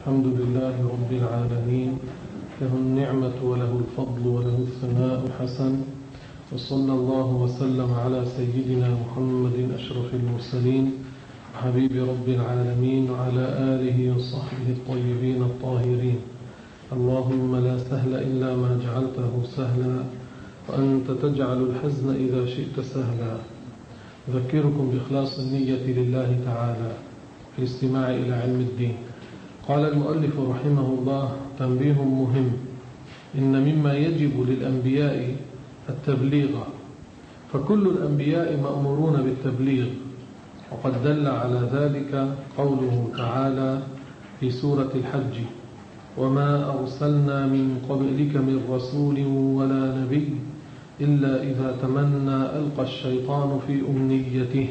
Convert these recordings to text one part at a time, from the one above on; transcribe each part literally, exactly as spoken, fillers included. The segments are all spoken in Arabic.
الحمد لله رب العالمين، له النعمة وله الفضل وله الثناء الحسن، وصلى الله وسلم على سيدنا محمد أشرف المرسلين وحبيب رب العالمين وعلى آله وصحبه الطيبين الطاهرين. اللهم لا سهل إلا ما جعلته سهلا، وأنت تجعل الحزن إذا شئت سهلا. أذكركم بإخلاص النية لله تعالى في الاستماع إلى علم الدين. قال المؤلف رحمه الله: تنبيه مهم، إن مما يجب للأنبياء التبليغ، فكل الأنبياء مأمورون بالتبليغ، وقد دل على ذلك قوله تعالى في سورة الحج: وما أرسلنا من قبلك من رسول ولا نبي إلا إذا تمنى ألقى الشيطان في أمنيته.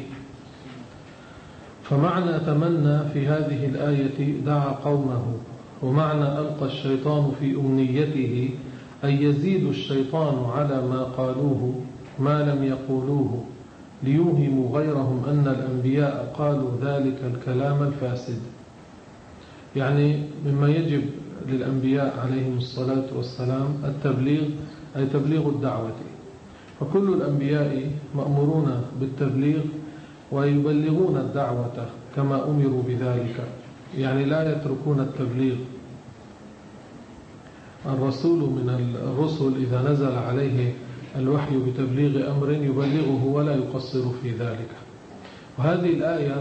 فمعنى تمنى في هذه الآية دعا قومه، ومعنى ألقى الشيطان في أمنيته أي يزيد الشيطان على ما قالوه ما لم يقولوه، ليوهموا غيرهم أن الأنبياء قالوا ذلك الكلام الفاسد. يعني مما يجب للأنبياء عليهم الصلاة والسلام التبليغ، أي تبليغ الدعوة، فكل الأنبياء مأمورون بالتبليغ ويبلغون الدعوة كما أمروا بذلك، يعني لا يتركون التبليغ. الرسول من الرسل إذا نزل عليه الوحي بتبليغ أمر يبلغه ولا يقصر في ذلك. وهذه الآية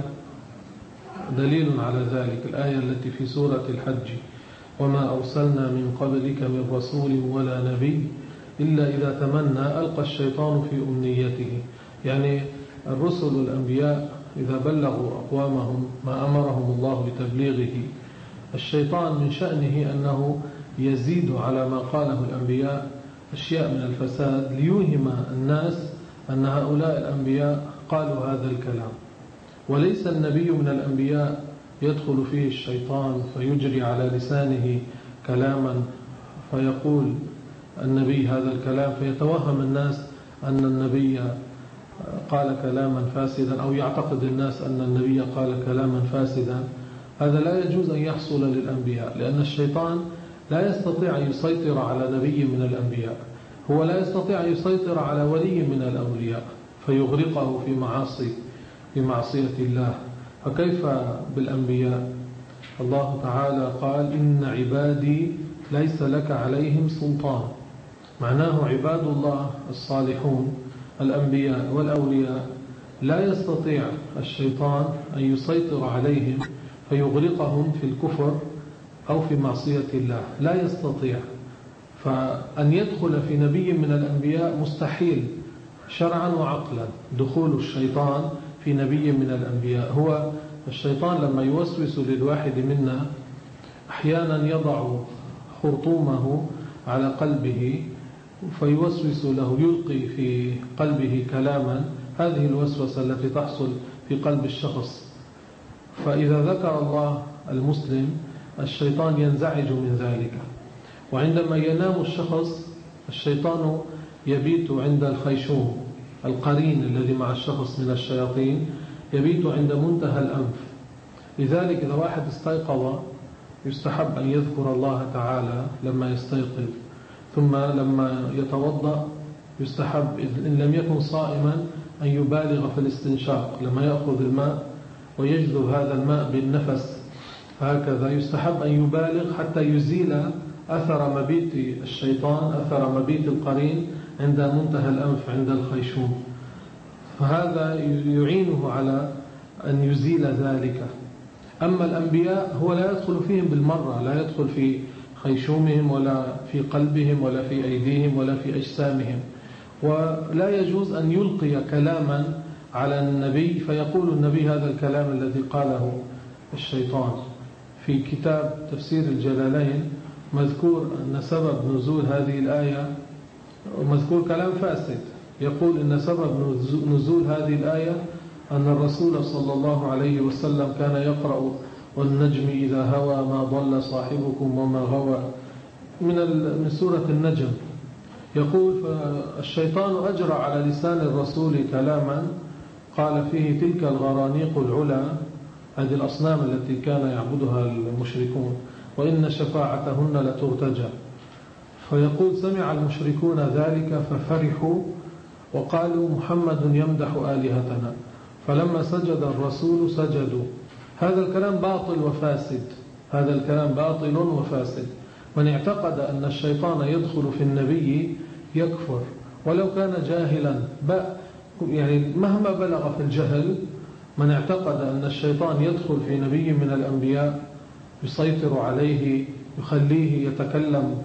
دليل على ذلك، الآية التي في سورة الحج: وما أرسلنا من قبلك من رسول ولا نبي إلا إذا تمنى ألقى الشيطان في أمنيته. يعني الرسل والأنبياء إذا بلغوا أقوامهم ما أمرهم الله بتبليغه، الشيطان من شأنه أنه يزيد على ما قاله الأنبياء أشياء من الفساد، ليوهم الناس أن هؤلاء الأنبياء قالوا هذا الكلام. وليس النبي من الأنبياء يدخل فيه الشيطان فيجري على لسانه كلاما فيقول النبي هذا الكلام، فيتوهم الناس أن النبي قال كلاما فاسدا، أو يعتقد الناس أن النبي قال كلاما فاسدا. هذا لا يجوز أن يحصل للأنبياء، لأن الشيطان لا يستطيع أن يسيطر على نبي من الأنبياء، هو لا يستطيع أن يسيطر على ولي من الأولياء فيغرقه في معاصي في معصية الله، فكيف بالأنبياء؟ الله تعالى قال: إن عبادي ليس لك عليهم سلطان. معناه عباد الله الصالحون الأنبياء والأولياء لا يستطيع الشيطان أن يسيطر عليهم فيغرقهم في الكفر أو في معصية الله، لا يستطيع. فأن يدخل في نبي من الأنبياء مستحيل شرعا وعقلا دخول الشيطان في نبي من الأنبياء. هو الشيطان لما يوسوس للواحد منا أحيانا يضع خرطومه على قلبه فيوسوس له، يلقي في قلبه كلاما، هذه الوسوسة التي تحصل في قلب الشخص. فإذا ذكر الله المسلم الشيطان ينزعج من ذلك، وعندما ينام الشخص الشيطان يبيت عند الخيشوم، القرين الذي مع الشخص من الشياطين يبيت عند منتهى الأنف. لذلك إذا واحد استيقظ يستحب أن يذكر الله تعالى لما يستيقظ، ثم لما يتوضأ يستحب إن لم يكن صائما أن يبالغ في الاستنشاق، لما يأخذ الماء ويجذب هذا الماء بالنفس هكذا يستحب أن يبالغ حتى يزيل أثر مبيت الشيطان، أثر مبيت القرين عند منتهى الأنف عند الخيشوم، فهذا يعينه على أن يزيل ذلك. أما الأنبياء هو لا يدخل فيهم بالمرة، لا يدخل في خيشومهم ولا في قلبهم ولا في أيديهم ولا في أجسامهم، ولا يجوز أن يلقي كلاما على النبي فيقول النبي هذا الكلام الذي قاله الشيطان. في كتاب تفسير الجلالين مذكور أن سبب نزول هذه الآية، ومذكور كلام فاسد، يقول إن سبب نزول هذه الآية أن الرسول صلى الله عليه وسلم كان يقرأ: والنجم إذا هوى ما ضل صاحبكم وما غوى، من من سورة النجم. يقول: فالشيطان أجرى على لسان الرسول كلاما قال فيه: تلك الغرانيق العلا، هذه الأصنام التي كان يعبدها المشركون، وإن شفاعتهن لترتجى. فيقول سمع المشركون ذلك ففرحوا وقالوا محمد يمدح آلهتنا، فلما سجد الرسول سجدوا. هذا الكلام باطل وفاسد، هذا الكلام باطل وفاسد. من اعتقد أن الشيطان يدخل في النبي يكفر ولو كان جاهلا، يعني مهما بلغ في الجهل. من اعتقد أن الشيطان يدخل في نبي من الأنبياء يسيطر عليه، يخليه يتكلم،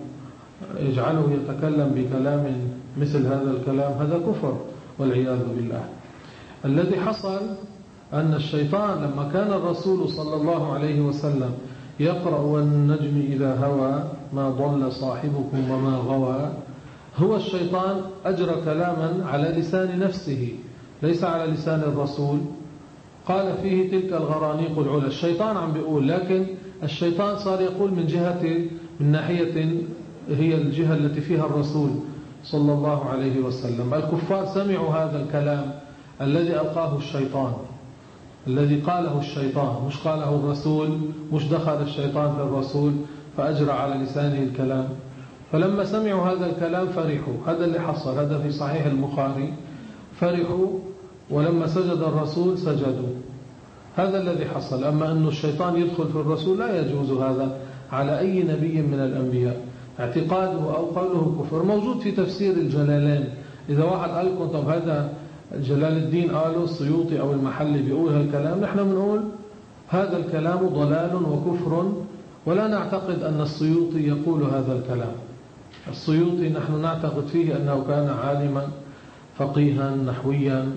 يجعله يتكلم بكلام مثل هذا الكلام، هذا كفر والعياذ بالله. الذي حصل أن الشيطان لما كان الرسول صلى الله عليه وسلم يقرأ والنجم إذا هوى ما ضل صاحبكم وما غوى، هو الشيطان أجرى كلاما على لسان نفسه ليس على لسان الرسول، قال فيه تلك الغرانيق العلا. الشيطان عم بيقول، لكن الشيطان صار يقول من جهة، من ناحية هي الجهة التي فيها الرسول صلى الله عليه وسلم. الكفار سمعوا هذا الكلام الذي ألقاه الشيطان، الذي قاله الشيطان، مش قاله الرسول، مش دخل الشيطان في الرسول فأجرى على لسانه الكلام. فلما سمعوا هذا الكلام فرحوا. هذا اللي حصل، هذا في صحيح البخاري. فرحوا ولما سجد الرسول سجدوا. هذا الذي حصل. أما أن الشيطان يدخل في الرسول لا يجوز هذا على أي نبي من الأنبياء. اعتقاده أو قوله كفر موجود في تفسير الجلالين. إذا واحد قال لكم طب هذا جلال الدين قاله السيوطي أو المحلي بيقول هالكلام، نحن بنقول هذا الكلام ضلال وكفر، ولا نعتقد أن السيوطي يقول هذا الكلام. السيوطي نحن نعتقد فيه أنه كان عالما فقيها نحويا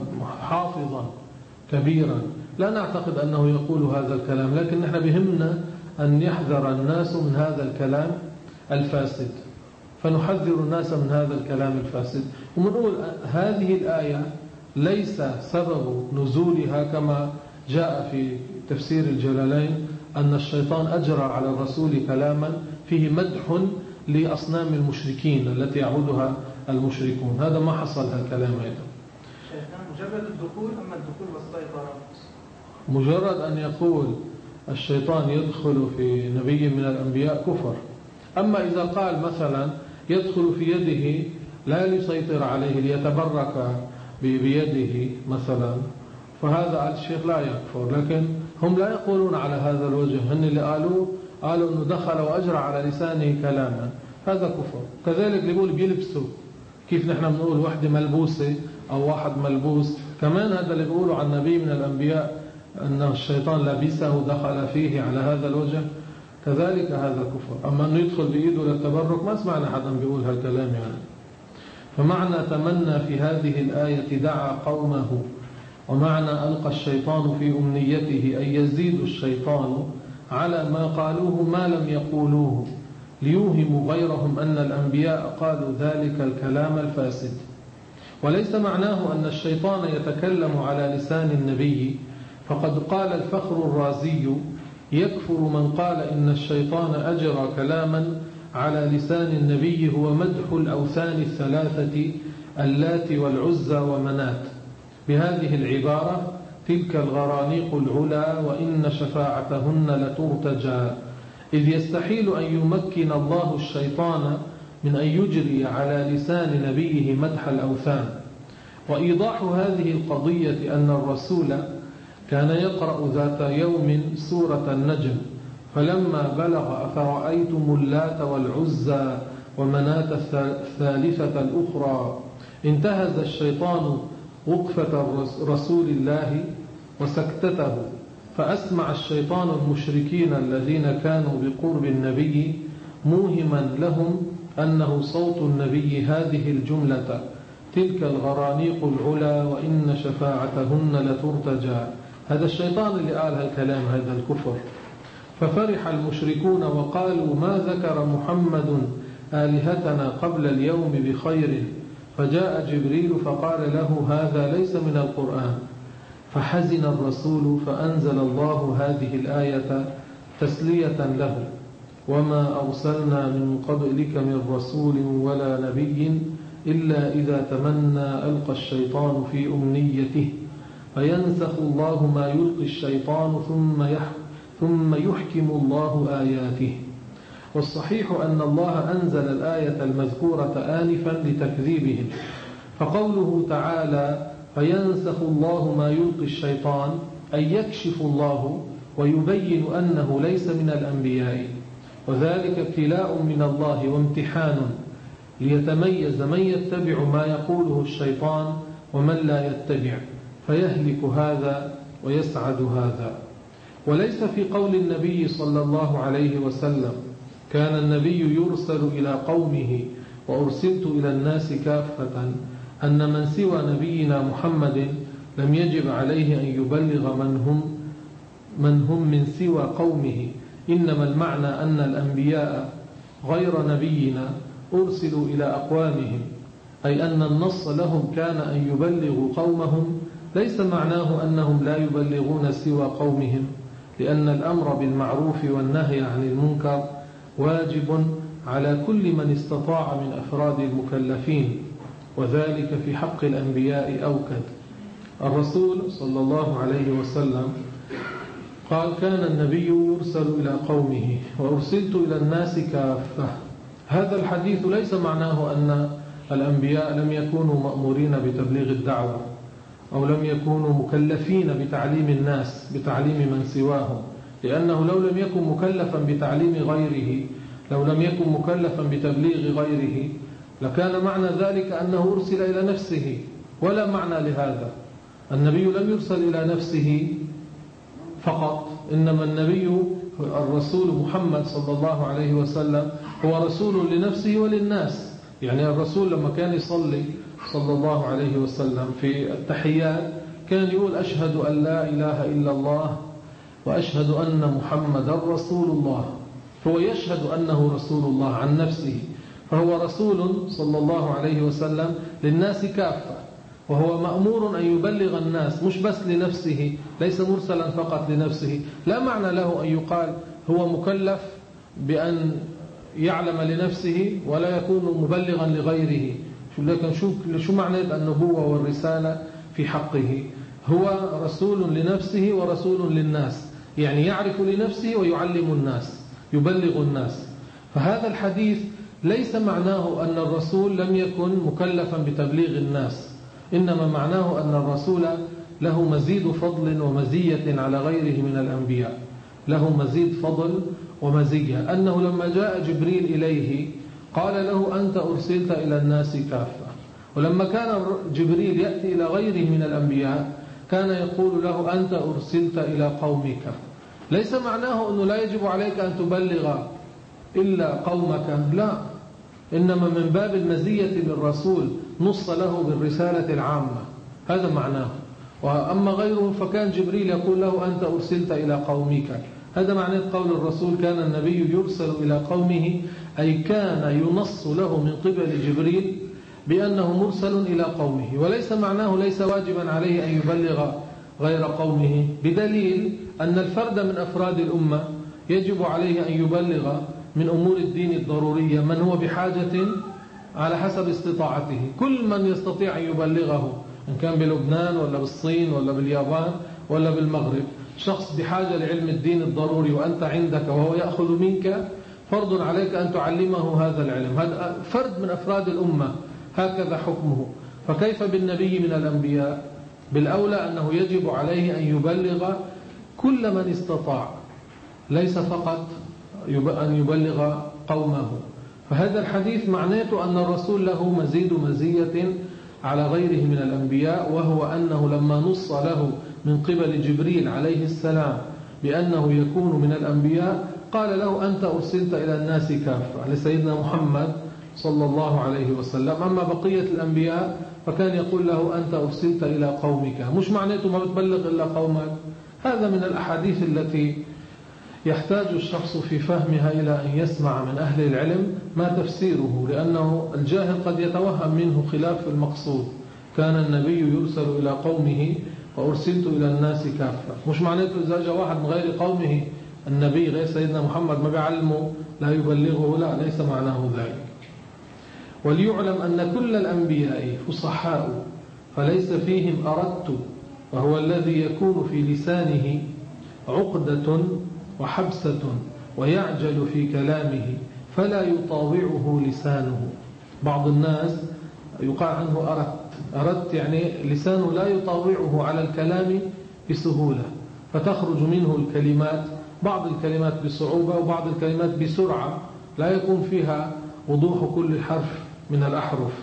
حافظا كبيرا، لا نعتقد أنه يقول هذا الكلام. لكن نحن بهمنا أن يحذر الناس من هذا الكلام الفاسد، فنحذر الناس من هذا الكلام الفاسد. ومنقول هذه الآية ليس سبب نزولها كما جاء في تفسير الجلالين أن الشيطان أجرى على الرسول كلاما فيه مدح لأصنام المشركين التي يعبدها المشركون. هذا ما حصل هالكلام أيضا. مجرد الدخول أما الدخول والسيطرة؟ مجرد أن يقول الشيطان يدخل في نبي من الأنبياء كفر. أما إذا قال مثلا يدخل في يده لا ليسيطر عليه ليتبرك بيده مثلا، فهذا الشيخ لا يكفر. لكن هم لا يقولون على هذا الوجه، هن اللي قالوا قالوا أنه دخل وأجرى على لسانه كلاما، هذا كفر. كذلك يقول بيلبسوا، كيف نحن بنقول وحدة ملبوسة أو واحد ملبوس، كمان هذا اللي بيقولوا عن نبي من الأنبياء أن الشيطان لبسه دخل فيه على هذا الوجه، كذلك هذا كفر. أما أنه يدخل بإيده للتبرك ما سمعنا حدا بيقول هالكلام يعني. فمعنى تمنى في هذه الآية دعا قومه، ومعنى ألقى الشيطان في أمنيته أن يزيد الشيطان على ما قالوه ما لم يقولوه ليوهموا غيرهم أن الأنبياء قالوا ذلك الكلام الفاسد. وليس معناه أن الشيطان يتكلم على لسان النبي، فقد قال الفخر الرازي يكفر من قال إن الشيطان أجرى كلاما على لسان النبي هو مدح الأوثان الثلاثة اللات والعزى ومنات بهذه العبارة تلك الغرانيق العلا وإن شفاعتهن لترتجى، إذ يستحيل أن يمكن الله الشيطان من أن يجري على لسان نبيه مدح الأوثان. وإيضاح هذه القضية أن الرسول كان يقرأ ذات يوم سورة النجم، فلما بلغ أفرأيتم اللات والعزى ومناة الثالثة الأخرى انتهز الشيطان وقفة رسول الله وسكتته، فأسمع الشيطان المشركين الذين كانوا بقرب النبي موهما لهم أنه صوت النبي هذه الجملة تلك الغرانيق العلا وإن شفاعتهن لترتجى. هذا الشيطان اللي قال هالكلام، هذا الكفر. ففرح المشركون وقالوا ما ذكر محمد آلهتنا قبل اليوم بخير، فجاء جبريل فقال له هذا ليس من القرآن، فحزن الرسول فأنزل الله هذه الآية تسلية له وما أرسلنا من قبلك من رسول ولا نبي إلا إذا تمنى ألقى الشيطان في أمنيته فينسخ الله ما يلقي الشيطان ثم يحكم ثم يحكم الله آياته. والصحيح أن الله أنزل الآية المذكورة آنفا لتكذيبهم، فقوله تعالى فينسخ الله ما يلقي الشيطان أي يكشف الله ويبين أنه ليس من الأنبياء، وذلك ابتلاء من الله وامتحان ليتميز من يتبع ما يقوله الشيطان ومن لا يتبع، فيهلك هذا ويسعد هذا. وليس في قول النبي صلى الله عليه وسلم كان النبي يرسل إلى قومه وأرسلت إلى الناس كافة أن من سوى نبينا محمد لم يجب عليه أن يبلغ من هم من هم من سوى قومه، إنما المعنى أن الأنبياء غير نبينا أرسلوا إلى أقوامهم، أي أن النص لهم كان أن يبلغوا قومهم، ليس معناه أنهم لا يبلغون سوى قومهم، لأن الأمر بالمعروف والنهي عن المنكر واجب على كل من استطاع من أفراد المكلفين، وذلك في حق الأنبياء أوكد. الرسول صلى الله عليه وسلم قال كان النبي يرسل إلى قومه وأرسلت إلى الناس كافة. هذا الحديث ليس معناه أن الأنبياء لم يكونوا مأمورين بتبليغ الدعوة أو لم يكونوا مكلفين بتعليم الناس بتعليم من سواهم، لأنه لو لم يكن مكلفا بتعليم غيره، لو لم يكن مكلفا بتبليغ غيره، لكان معنى ذلك أنه أرسل إلى نفسه، ولا معنى لهذا. النبي لم يرسل إلى نفسه فقط، إنما النبي الرسول محمد صلى الله عليه وسلم هو رسول لنفسه وللناس. يعني الرسول لما كان يصلي صلى الله عليه وسلم في التحيات كان يقول أشهد أن لا إله إلا الله وأشهد أن محمدا رسول الله، هو يشهد أنه رسول الله عن نفسه، فهو رسول صلى الله عليه وسلم للناس كافة، وهو مأمور أن يبلغ الناس مش بس لنفسه، ليس مرسلا فقط لنفسه. لا معنى له أن يقال هو مكلف بأن يعلم لنفسه ولا يكون مبلغا لغيره. لكن شو شو معنى النبوة والرسالة في حقه؟ هو رسول لنفسه ورسول للناس، يعني يعرف لنفسه ويعلم الناس، يبلغ الناس. فهذا الحديث ليس معناه أن الرسول لم يكن مكلفا بتبليغ الناس، إنما معناه أن الرسول له مزيد فضل ومزية على غيره من الأنبياء، له مزيد فضل ومزية، أنه لما جاء جبريل إليه قال له أنت أرسلت إلى الناس كافة. ولما كان جبريل يأتي إلى غيره من الأنبياء كان يقول له أنت أرسلت إلى قومك. ليس معناه أنه لا يجب عليك أن تبلغ إلا قومك، لا، إنما من باب المزية للرسول نص له بالرسالة العامة، هذا معناه. وأما غيره فكان جبريل يقول له أنت أرسلت إلى قومك. هذا معنى قول الرسول كان النبي يرسل إلى قومه، أي كان ينص له من قبل جبريل بأنه مرسل إلى قومه، وليس معناه ليس واجبا عليه أن يبلغ غير قومه، بدليل أن الفرد من أفراد الأمة يجب عليه أن يبلغ من أمور الدين الضرورية من هو بحاجة على حسب استطاعته. كل من يستطيع أن يبلغه، إن كان بلبنان ولا بالصين ولا باليابان ولا بالمغرب، شخص بحاجة لعلم الدين الضروري وأنت عندك وهو يأخذ منك، فرض عليك أن تعلمه هذا العلم. هذا فرد من أفراد الأمة، هكذا حكمه. فكيف بالنبي من الأنبياء؟ بالأولى أنه يجب عليه أن يبلغ كل من استطاع، ليس فقط أن يبلغ قومه. فهذا الحديث معناته أن الرسول له مزيد مزية على غيره من الأنبياء، وهو أنه لما نص له من قبل جبريل عليه السلام بأنه يكون من الأنبياء قال له أنت أرسلت إلى الناس كافة لسيدنا محمد صلى الله عليه وسلم. أما بقية الأنبياء فكان يقول له أنت أرسلت إلى قومك، مش معناته ما بتبلغ إلا قومك. هذا من الأحاديث التي يحتاج الشخص في فهمها إلى أن يسمع من أهل العلم ما تفسيره، لأنه الجاهل قد يتوهم منه خلاف المقصود. كان النبي يرسل إلى قومه وأرسلت إلى الناس كافة، مش معناته إذا جاء واحد من غير قومه النبي غير سيدنا محمد ما بيعلمه لا يبلغه، لا، ليس معناه ذلك. وليعلم أن كل الأنبياء فصحاء فليس فيهم أردت، وهو الذي يكون في لسانه عقدة وحبسة ويعجل في كلامه فلا يطاوعه لسانه. بعض الناس يقال عنه أردت أردت يعني لسانه لا يطاوعه على الكلام بسهولة، فتخرج منه الكلمات، بعض الكلمات بصعوبة وبعض الكلمات بسرعة لا يكون فيها وضوح كل حرف من الأحرف.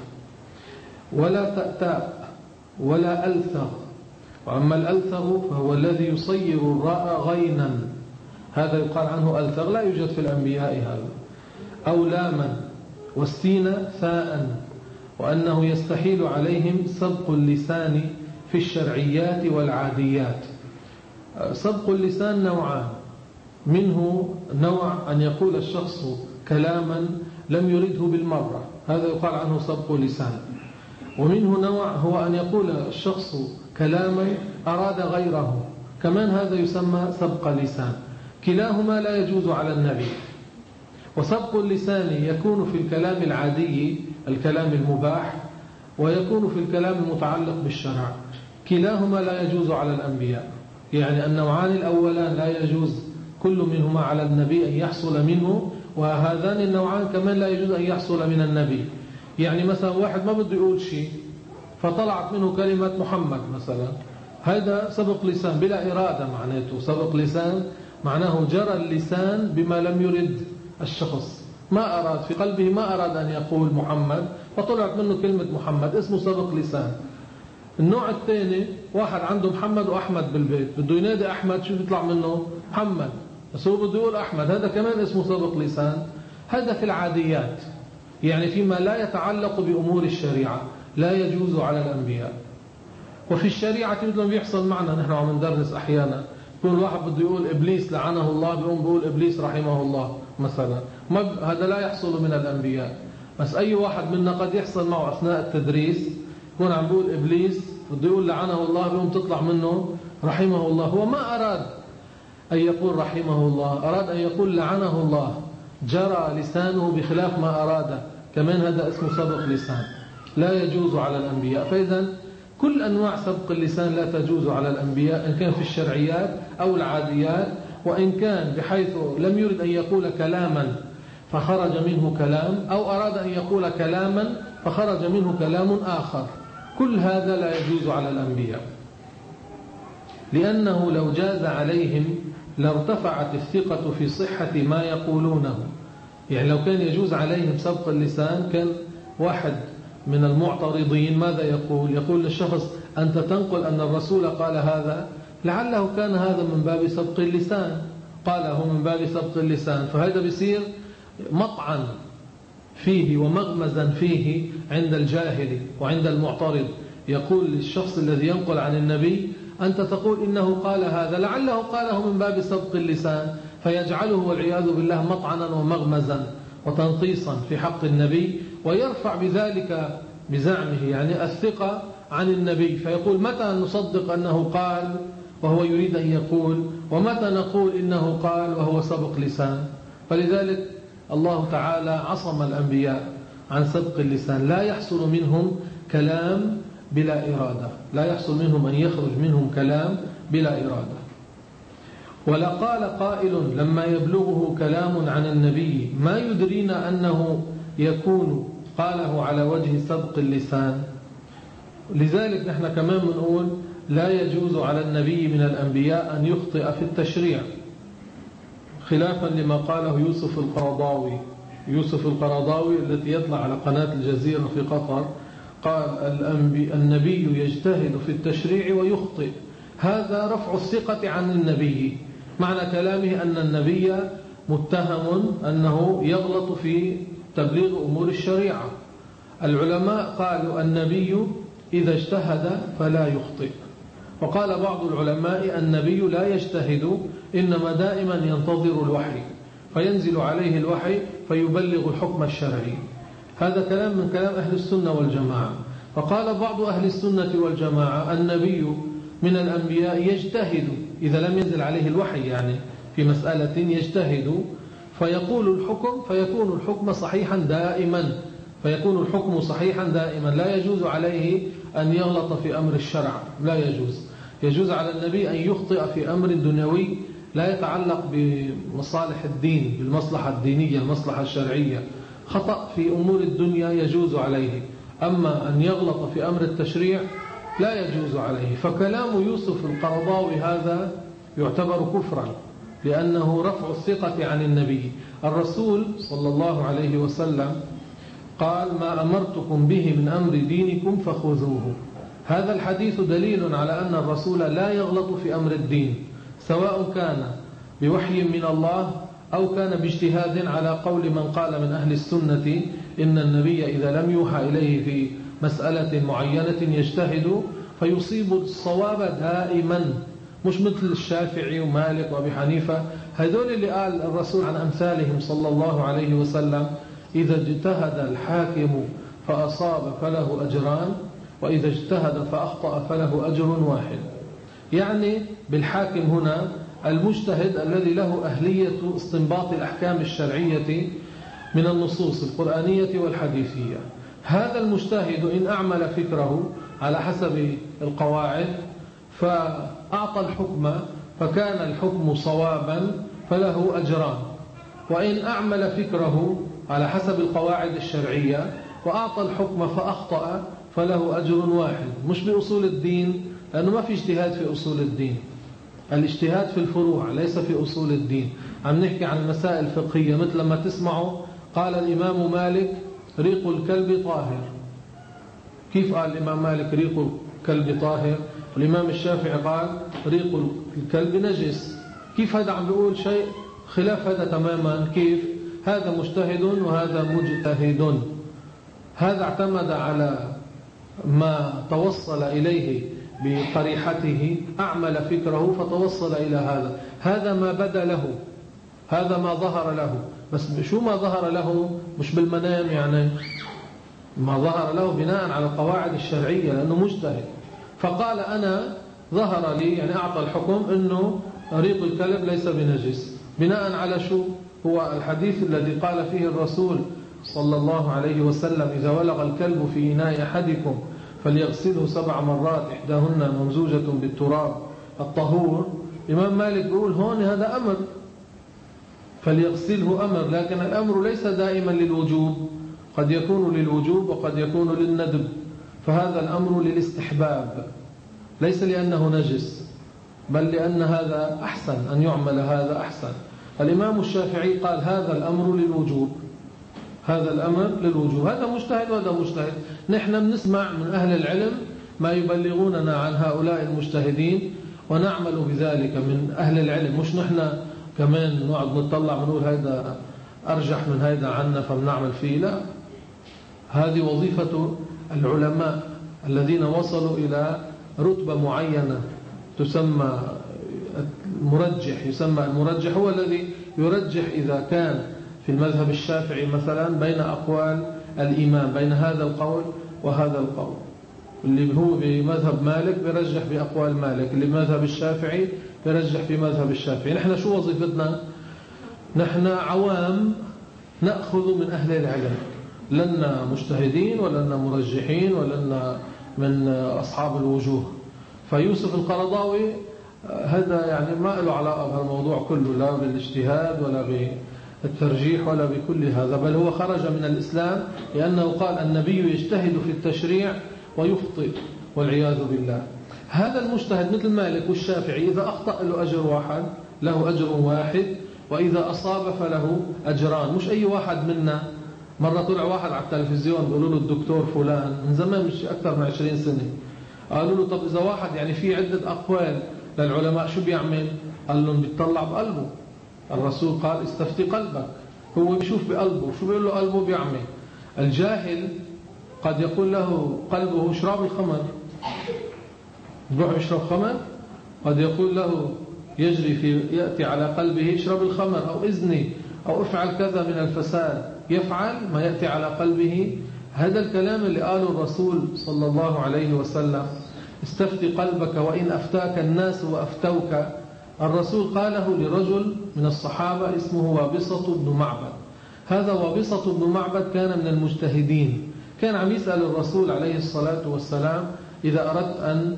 ولا تأتاء ولا ألثغ. وأما الألثغ فهو الذي يصير الراء غينا، هذا يقال عنه ألثغ، لا يوجد في الأنبياء هذا. أو لاما والسين ثاء، وأنه يستحيل عليهم سبق اللسان في الشرعيات والعاديات. سبق اللسان نوعان، منه نوع أن يقول الشخص كلاما لم يرده بالمرة، هذا يقال عنه سبق اللسان. ومنه نوع هو أن يقول الشخص كلاما أراد غيره، كمان هذا يسمى سبق اللسان. كلاهما لا يجوز على النبي. وسبق اللسان يكون في الكلام العادي، الكلام المباح، ويكون في الكلام المتعلق بالشرع. كلاهما لا يجوز على الأنبياء، يعني النوعان الأولان لا يجوز كل منهما على النبي أن يحصل منه، وهذان النوعان كمان لا يجوز أن يحصل من النبي. يعني مثلا واحد ما بده يقول شيء فطلعت منه كلمة محمد مثلا، هذا سبق لسان بلا إرادة، معناته سبق لسان معناه جرى اللسان بما لم يرد الشخص، ما أراد في قلبه، ما أراد أن يقول محمد فطلعت منه كلمة محمد، اسمه سبق لسان. النوع الثاني واحد عنده محمد وأحمد بالبيت، بده ينادي أحمد، شو بيطلع منه؟ محمد، بس هو بده يقول أحمد، هذا كمان اسمه سبق لسان. هذا في العاديات، يعني فيما لا يتعلق بأمور الشريعة لا يجوز على الأنبياء. وفي الشريعة مثل ما بيحصل معنا نحن عم ندرس أحيانا، يقول واحد بده يقول إبليس لعنه الله، بيقوم بيقول إبليس رحمه الله مثلا، ما ب... هذا لا يحصل من الأنبياء. بس أي واحد منا قد يحصل معه أثناء التدريس يكون عم بيقول إبليس، بده يقول لعنه الله، بيقوم تطلع منه رحمه الله. هو ما أراد أن يقول رحمه الله، أراد أن يقول لعنه الله، جرى لسانه بخلاف ما أراد، كمان هذا اسمه سبق لسان، لا يجوز على الأنبياء. فإذا كل أنواع سبق اللسان لا تجوز على الأنبياء، إن كان في الشرعيات أو العاديات، وإن كان بحيث لم يرد أن يقول كلاما فخرج منه كلام، أو أراد أن يقول كلاما فخرج منه كلام آخر، كل هذا لا يجوز على الأنبياء، لأنه لو جاز عليهم لارتفعت الثقة في صحة ما يقولونه. يعني لو كان يجوز عليهم سبق اللسان، كان واحد من المعترضين ماذا يقول؟ يقول للشخص أنت تنقل أن الرسول قال هذا، لعله كان هذا من باب سبق اللسان، قاله من باب سبق اللسان، فهذا بيصير مطعن فيه ومغمزا فيه عند الجاهل وعند المعترض. يقول للشخص الذي ينقل عن النبي أنت تقول إنه قال هذا، لعله قاله من باب سبق اللسان، فيجعله والعياذ بالله مطعنا ومغمزا وتنقيصا في حق النبي، ويرفع بذلك بزعمه يعني الثقة عن النبي، فيقول متى نصدق أنه قال وهو يريد أن يقول، ومتى نقول إنه قال وهو سبق لسان. فلذلك الله تعالى عصم الأنبياء عن سبق اللسان، لا يحصل منهم كلام بلا إرادة، لا يحصل منهم أن يخرج منهم كلام بلا إرادة. ولقال قائل لما يبلغه كلام عن النبي ما يدرينا أنه يكون قاله على وجه سبق اللسان. لذلك نحن كمان بنقول لا يجوز على النبي من الأنبياء أن يخطئ في التشريع، خلافا لما قاله يوسف القرضاوي. يوسف القرضاوي الذي يطلع على قناة الجزيرة في قطر قال النبي يجتهد في التشريع ويخطئ، هذا رفع الثقة عن النبي، معنى كلامه أن النبي متهم أنه يغلط في تبليغ أمور الشريعة. العلماء قالوا النبي إذا اجتهد فلا يخطئ، وقال بعض العلماء النبي لا يجتهد، إنما دائما ينتظر الوحي، فينزل عليه الوحي فيبلغ الحكم الشرعي. هذا كلام من كلام أهل السنة والجماعة. فقال بعض أهل السنة والجماعة النبي من الأنبياء يجتهد إذا لم ينزل عليه الوحي، يعني في مسألة يجتهد فيقول الحكم فيكون الحكم صحيحا دائما، فيكون الحكم صحيحا دائما، لا يجوز عليه أن يغلط في أمر الشرع، لا يجوز. يجوز على النبي أن يخطئ في أمر دنيوي لا يتعلق بمصالح الدين، بالمصلحة الدينية المصلحة الشرعية، خطأ في أمور الدنيا يجوز عليه، أما أن يغلط في أمر التشريع لا يجوز عليه. فكلام يوسف القرضاوي هذا يعتبر كفرا، لأنه رفع الثقة عن النبي. الرسول صلى الله عليه وسلم قال: ما أمرتكم به من أمر دينكم فخذوه. هذا الحديث دليل على أن الرسول لا يغلط في أمر الدين، سواء كان بوحي من الله أو كان باجتهاد، على قول من قال من أهل السنة إن النبي إذا لم يوحى إليه في مسألة معينة يجتهد فيصيب الصواب دائما، مش مثل الشافعي ومالك وأبي حنيفة. هذول اللي قال الرسول عن أمثالهم صلى الله عليه وسلم: إذا اجتهد الحاكم فأصاب فله أجران، وإذا اجتهد فأخطأ فله أجر واحد. يعني بالحاكم هنا المجتهد الذي له أهلية استنباط الأحكام الشرعية من النصوص القرآنية والحديثية. هذا المجتهد إن أعمل فكره على حسب القواعد فأعطى الحكم فكان الحكم صوابا فله أجران، وإن أعمل فكره على حسب القواعد الشرعية وأعطى الحكم فأخطأ فله أجر واحد. مش بأصول الدين، لأنه ما في اجتهاد في أصول الدين، الاجتهاد في الفروع ليس في أصول الدين. عم نحكي عن مسائل فقهية، مثل لما تسمعوا قال الإمام مالك: ريق الكلب طاهر. كيف قال الإمام مالك ريق الكلب طاهر؟ والإمام الشافعي قال ريق الكلب نجس. كيف هذا عم بيقول شيء خلاف هذا تماما؟ كيف هذا مجتهد وهذا مجتهد؟ هذا اعتمد على ما توصل إليه بطريحته، أعمل فكره فتوصل إلى هذا. هذا ما بدا له، هذا ما ظهر له. بس شو ما ظهر له؟ مش بالمنام، يعني ما ظهر له بناء على القواعد الشرعية، لأنه مجتهد. فقال أنا ظهر لي، يعني أعطى الحكم أنه ريق الكلب ليس بنجس، بناء على شو؟ هو الحديث الذي قال فيه الرسول صلى الله عليه وسلم: إذا ولغ الكلب في إناء أحدكم فليغسله سبع مرات إحداهن ممزوجة بالتراب الطهور. الإمام مالك يقول هون هذا أمر، فليغسله أمر، لكن الأمر ليس دائما للوجوب، قد يكون للوجوب وقد يكون للندب. فهذا الأمر للاستحباب، ليس لأنه نجس، بل لأن هذا أحسن، أن يعمل هذا أحسن. الإمام الشافعي قال هذا الأمر للوجوب، هذا الأمر للوجوب. هذا مجتهد وهذا مجتهد. نحن بنسمع من أهل العلم ما يبلغوننا عن هؤلاء المجتهدين ونعمل بذلك من أهل العلم، مش نحن كمان نقعد نطلع ونقول هذا أرجح من هذا عنا فبنعمل فيه. لا، هذه وظيفة العلماء الذين وصلوا إلى رتبة معينة تسمى المرجح. يسمى المرجح هو الذي يرجح إذا كان في المذهب الشافعي مثلا بين أقوال الإمام، بين هذا القول وهذا القول. اللي هو بمذهب مالك بيرجح بأقوال مالك، اللي بمذهب الشافعي بيرجح في مذهب الشافعي. نحن شو وظيفتنا؟ نحن عوام نأخذ من أهل العلم، لنا مجتهدين ولنا مرجحين ولنا من أصحاب الوجوه. فيوسف القرضاوي هذا يعني ما له علاقة بهالموضوع كله، لا بالاجتهاد ولا بالترجيح ولا بكل هذا، بل هو خرج من الإسلام لأنه قال النبي يجتهد في التشريع ويخطئ والعياذ بالله. هذا المجتهد مثل مالك والشافعي إذا أخطأ له أجر واحد، له أجر واحد، وإذا أصاب فله أجران. مش أي واحد منا. مرة طلع واحد على التلفزيون بيقولوا له الدكتور فلان، من زمان مش أكثر من عشرين سنة، قالوا له طب إذا واحد يعني في عدة أقوال للعلماء شو بيعمل؟ قال لهم بيطلع بقلبه. الرسول قال استفتي قلبك. هو بيشوف بقلبه، شو بيقول له قلبه بيعمل. الجاهل قد يقول له قلبه اشرب الخمر، بروح يشرب خمر. قد يقول له يجري في يأتي على قلبه اشرب الخمر أو إذني أو افعل كذا من الفساد، يفعل ما يأتي على قلبه. هذا الكلام اللي قاله الرسول صلى الله عليه وسلم استفتي قلبك وإن أفتاك الناس وأفتوك. الرسول قاله لرجل من الصحابة اسمه وابصة بن معبد. هذا وابصة بن معبد كان من المجتهدين، كان عم يسأل الرسول عليه الصلاة والسلام إذا أردت أن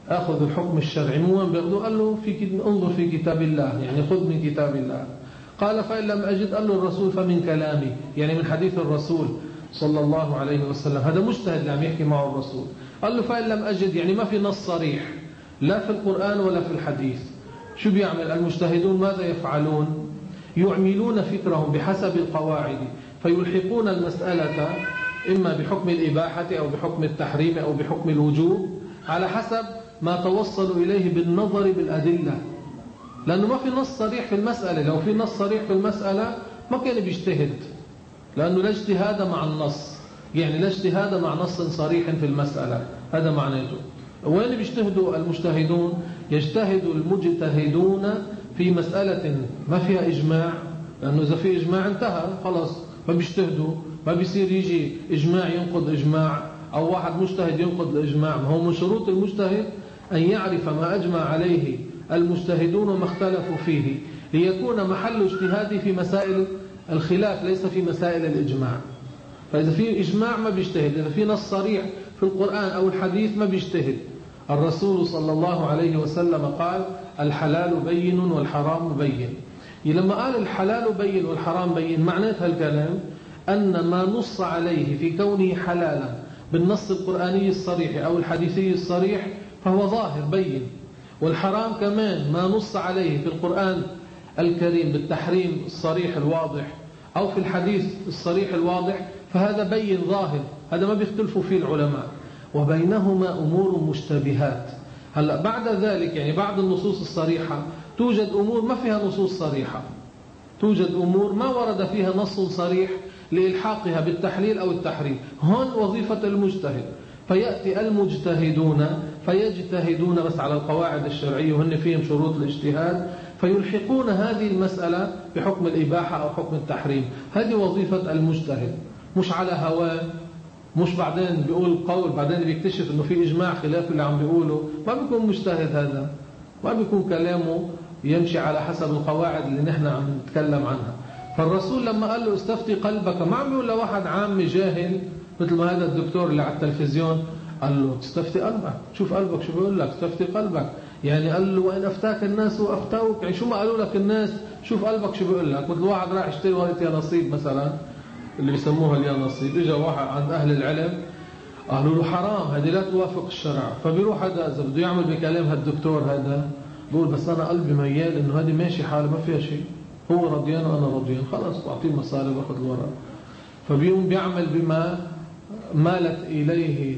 أخذ الحكم الشرعي من وين بيأخذه؟ قال له في انظر في كتاب الله، يعني خذ من كتاب الله. قال فإن لم أجد، قال له الرسول فمن كلامي، يعني من حديث الرسول صلى الله عليه وسلم. هذا مجتهد اللي عم يحكي معه الرسول. قال له فإن لم أجد، يعني ما في نص صريح لا في القرآن ولا في الحديث. شو بيعمل المجتهدون؟ ماذا يفعلون؟ يعملون فكرهم بحسب القواعد، فيلحقون المسألة إما بحكم الإباحة أو بحكم التحريم أو بحكم الوجوب على حسب ما توصلوا إليه بالنظر بالأدلة، لأنه ما في نص صريح في المسألة. لو في نص صريح في المسألة ما كان بيجتهد، لأنه لا اجتهاد مع النص، يعني لا اجتهاد مع نص صريح في المسألة. هذا معناته. وين بيجتهدوا المجتهدون؟ يجتهد المجتهدون في مسألة ما فيها إجماع، لأنه إذا في إجماع انتهى خلاص، ما بيجتهدوا. ما بيصير يجي إجماع ينقض إجماع أو واحد مجتهد ينقض الإجماع. ما هو من شروط المجتهد أن يعرف ما أجمع عليه المجتهدون وما اختلفوا فيه، ليكون محل اجتهاده في مسائل الخلاف ليس في مسائل الإجماع. فإذا في إجماع ما بيجتهد، إذا في نص صريح في القرآن أو الحديث ما بيجتهد. الرسول صلى الله عليه وسلم قال الحلال بين والحرام بين. لما قال الحلال بين والحرام بين، معناتها الكلام أن ما نص عليه في كونه حلالا بالنص القرآني الصريح أو الحديثي الصريح فهو ظاهر بين، والحرام كمان ما نص عليه في القرآن الكريم بالتحريم الصريح الواضح أو في الحديث الصريح الواضح فهذا بين ظاهر. هذا ما بيختلفوا فيه العلماء. وبينهما أمور مشتبهات. هلأ بعد ذلك، يعني بعد النصوص الصريحة توجد أمور ما فيها نصوص صريحة، توجد أمور ما ورد فيها نص صريح لإلحاقها بالتحليل أو التحريم. هون وظيفة المجتهد. فيأتي المجتهدون فيجتهدون بس على القواعد الشرعية وهن فيهم شروط الاجتهاد، فيلحقون هذه المسألة بحكم الإباحة أو حكم التحريم. هذه وظيفة المجتهد، مش على هواه، مش بعدين بيقول قول بعدين بيكتشف انه في اجماع خلاف اللي عم بيقوله. ما بيكون مجتهد، هذا ما بيكون كلامه يمشي على حسب القواعد اللي نحن عم نتكلم عنها. فالرسول لما قال له استفتي قلبك، ما عم بيقول لواحد عام جاهل مثل ما هذا الدكتور اللي على التلفزيون قال له تستفتي قلبك، شوف قلبك شو بيقول لك، استفتي قلبك. يعني قال له وإن أفتاك الناس وأفتوك، يعني شو ما قالوا لك الناس، شوف قلبك شو بيقول لك. مثل واحد راح يشتري ورقة يا نصيب مثلا اللي بيسموها اليا نصيب، اجى واحد عند أهل العلم قالوا له حرام هذه لا توافق الشرع. فبيروح هذا إذا بده يعمل بكلام هالدكتور هذا بيقول بس أنا قلبي ميال إنه هذه ماشي حاله ما فيها شيء، هو رضيان وأنا رضيان، خلاص بعطيه مصاري باخذ الورق. فبيقوم بيعمل بما مالت إليه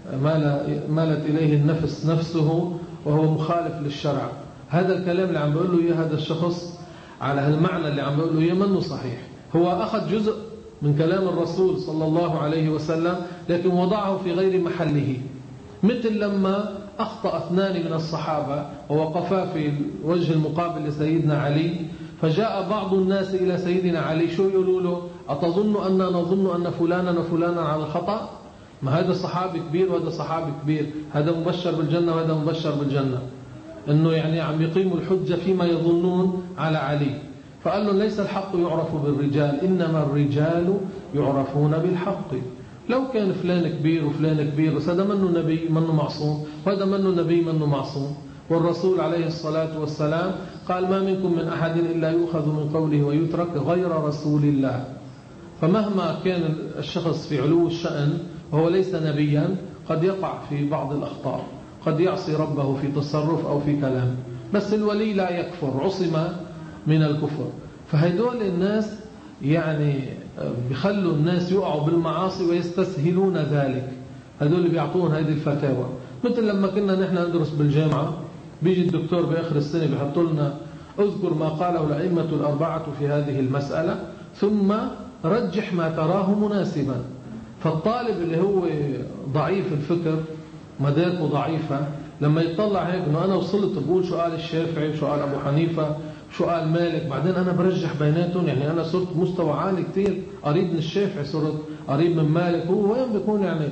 مالت إليه النفس نفسه وهو مخالف للشرع. هذا الكلام اللي عم بيقول له إياه هذا الشخص على هالمعنى اللي عم بيقول له إياه منه صحيح. هو أخذ جزء من كلام الرسول صلى الله عليه وسلم لكن وضعه في غير محله. مثل لما أخطأ اثنان من الصحابة ووقفا في الوجه المقابل لسيدنا علي، فجاء بعض الناس إلى سيدنا علي شو يقولوا له؟ أتظن أننا نظن أن فلانا وفلانا على الخطأ؟ ما هذا صحابي كبير وهذا صحابي كبير، هذا مبشر بالجنة وهذا مبشر بالجنة، إنه يعني عم يقيموا الحجة فيما يظنون على علي. فقال له ليس الحق يعرف بالرجال، إنما الرجال يعرفون بالحق. لو كان فلان كبير وفلان كبير بس هذا منه نبي منه معصوم، وهذا منه نبي منه معصوم. والرسول عليه الصلاة والسلام قال ما منكم من أحد إلا يؤخذ من قوله ويترك غير رسول الله. فمهما كان الشخص في علو الشأن وهو ليس نبيا قد يقع في بعض الأخطاء، قد يعصي ربه في تصرف أو في كلام، بس الولي لا يكفر، عصم من الكفر. فهدول الناس يعني بيخلوا الناس يقعوا بالمعاصي ويستسهلون ذلك. هدول اللي بيعطون هذه الفتاوى. مثل لما كنا نحن ندرس بالجامعة بيجي الدكتور بآخر السنة بيحط لنا اذكر ما قاله الأئمة الأربعة في هذه المسألة ثم رجح ما تراه مناسبا. فالطالب اللي هو ضعيف الفكر مداركه ضعيفة لما يطلع هيك انه انا وصلت بقول شو قال الشافعي وشو قال ابو حنيفة شو قال مالك، بعدين انا برجح بيناتهم، يعني انا صرت مستوى عالي كتير، قريب من الشافعي، صرت قريب من مالك. هو وين بيكون يعني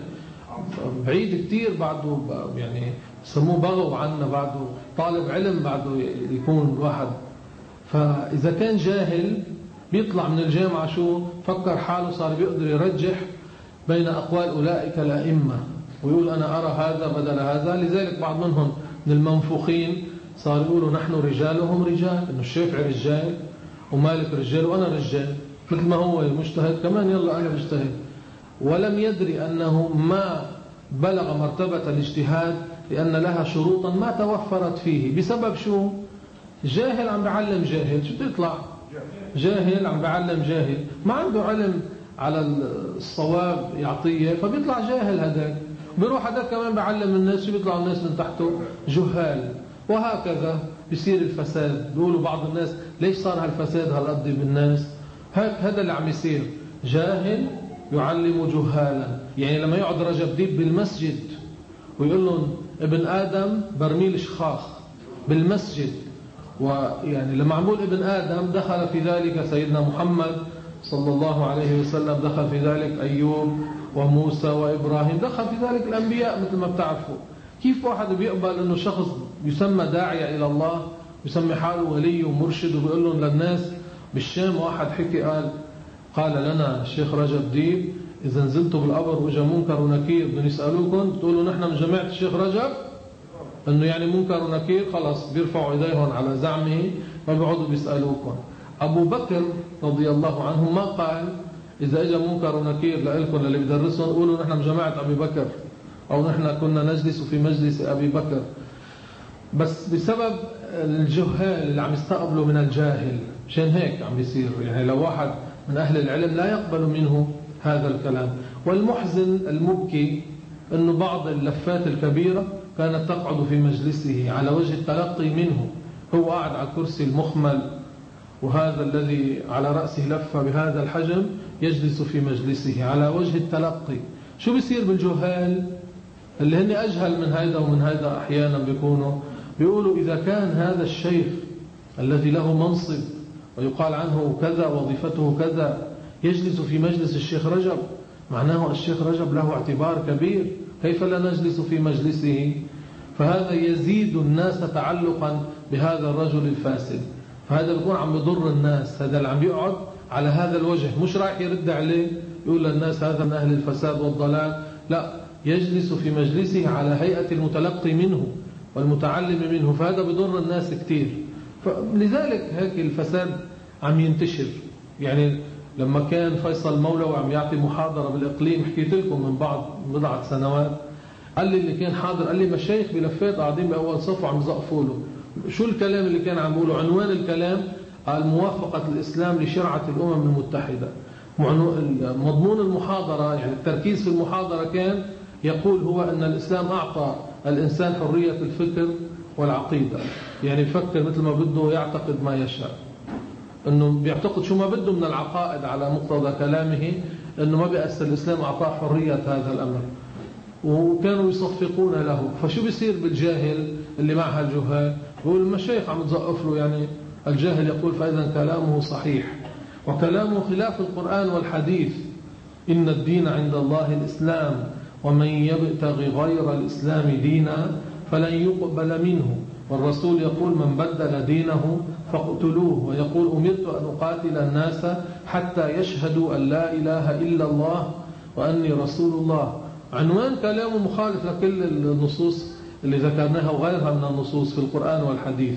بعيد كتير، بعده يعني سموه بغوا عنا، بعده طالب علم، بعده يكون واحد. فاذا كان جاهل بيطلع من الجامعة شو فكر حاله صار بيقدر يرجح بين أقوال أولئك الأئمة ويقول أنا أرى هذا بدل هذا. لذلك بعض منهم من المنفوخين صار يقولوا نحن رجال وهم رجال، إنه الشافعي رجال ومالك رجال وأنا رجال، مثل ما هو مجتهد كمان يلا أنا مجتهد. ولم يدري أنه ما بلغ مرتبة الاجتهاد لأن لها شروطا ما توفرت فيه. بسبب شو؟ جاهل عم بعلم جاهل. شو بيطلع؟ جاهل عم بعلم جاهل، ما عنده علم على الصواب يعطيه، فبيطلع جاهل هذاك. بيروح هذاك كمان بعلم الناس، شو بيطلعوا الناس من تحته؟ جهال. وهكذا بيصير الفساد. بيقولوا بعض الناس ليش صار هالفساد هالقد بالناس؟ هيك هذا اللي عم يصير، جاهل يعلم جهالا. يعني لما يقعد رجب ديب بالمسجد ويقول لهم ابن آدم برميل شخاخ بالمسجد، ويعني لما عم بقول ابن آدم دخل في ذلك سيدنا محمد صلى الله عليه وسلم، دخل في ذلك أيوب وموسى وإبراهيم، دخل في ذلك الأنبياء مثل ما بتعرفوا. كيف واحد بيقبل أنه شخص يسمى داعية إلى الله، يسمي حاله ولي ومرشد، وبيقول لهم للناس بالشام؟ واحد حكي قال قال لنا الشيخ رجب ديب إذا نزلتوا بالقبر وإجا منكر ونكير بدهم يسألوكم بتقولوا نحن من جماعة الشيخ رجب، أنه يعني منكر ونكير خلاص بيرفعوا إيديهم على زعمه ما بيقعدوا بيسألوكم. أبو بكر رضي الله عنه ما قال إذا إجا منكر ونكير لإلكم اللي بدرسهم قولوا نحن من جماعة أبي بكر، أو نحن كنا نجلس في مجلس أبي بكر. بس بسبب الجهال اللي عم يستقبلوا من الجاهل، مشان هيك عم بيصير. يعني لو واحد من أهل العلم لا يقبل منه هذا الكلام. والمحزن المبكي أنه بعض اللفات الكبيرة كانت تقعد في مجلسه على وجه التلقي منه، هو قاعد على الكرسي المخمل، وهذا الذي على رأسه لفة بهذا الحجم يجلس في مجلسه على وجه التلقي. شو بيصير بالجهال اللي هن أجهل من هذا ومن هذا؟ أحيانا بيكونوا بيقولوا إذا كان هذا الشيخ الذي له منصب ويقال عنه كذا وظيفته كذا يجلس في مجلس الشيخ رجب، معناه الشيخ رجب له اعتبار كبير، كيف لا نجلس في مجلسه؟ فهذا يزيد الناس تعلقا بهذا الرجل الفاسد، فهذا بيكون عم يضر الناس. هذا اللي عم يقعد على هذا الوجه مش رايح يرد عليه يقول للناس هذا من أهل الفساد والضلال، لا، يجلس في مجلسه على هيئة المتلقي منه والمتعلم منه، فهذا بيضر الناس كتير. فلذلك هيك الفساد عم ينتشر. يعني لما كان فيصل مولوي عم يعطي محاضرة بالإقليم، حكيت لكم من بعض بضعة سنوات، قال لي اللي كان حاضر قال لي مشايخ بلفات قاعدين بأول صف وعم يزقفوا له. شو الكلام اللي كان عم بقوله؟ عنوان الكلام قال موافقة الإسلام لشرعة الأمم المتحدة. مضمون المحاضرة يعني التركيز في المحاضرة كان يقول هو أن الإسلام أعطى الإنسان حرية الفكر والعقيدة، يعني يفكر مثل ما بده، يعتقد ما يشاء، أنه بيعتقد شو ما بده من العقائد على مقتضى كلامه، أنه ما بيأثر الإسلام أعطاه حرية هذا الأمر، وكانوا يصفقون له. فشو بيصير بالجاهل اللي معها الجهال؟ بيقول المشايخ عم تزقف له، يعني الجاهل يقول فإذا كلامه صحيح وكلامه خلاف القرآن والحديث. إن الدين عند الله الإسلام ومن يبتغي غير الإسلام دينا فلن يقبل منه، والرسول يقول من بدل دينه فاقتلوه، ويقول أمرت أن أقاتل الناس حتى يشهدوا أن لا إله إلا الله وأني رسول الله. عنوان كلامه مخالف لكل النصوص اللي ذكرناها وغيرها من النصوص في القرآن والحديث.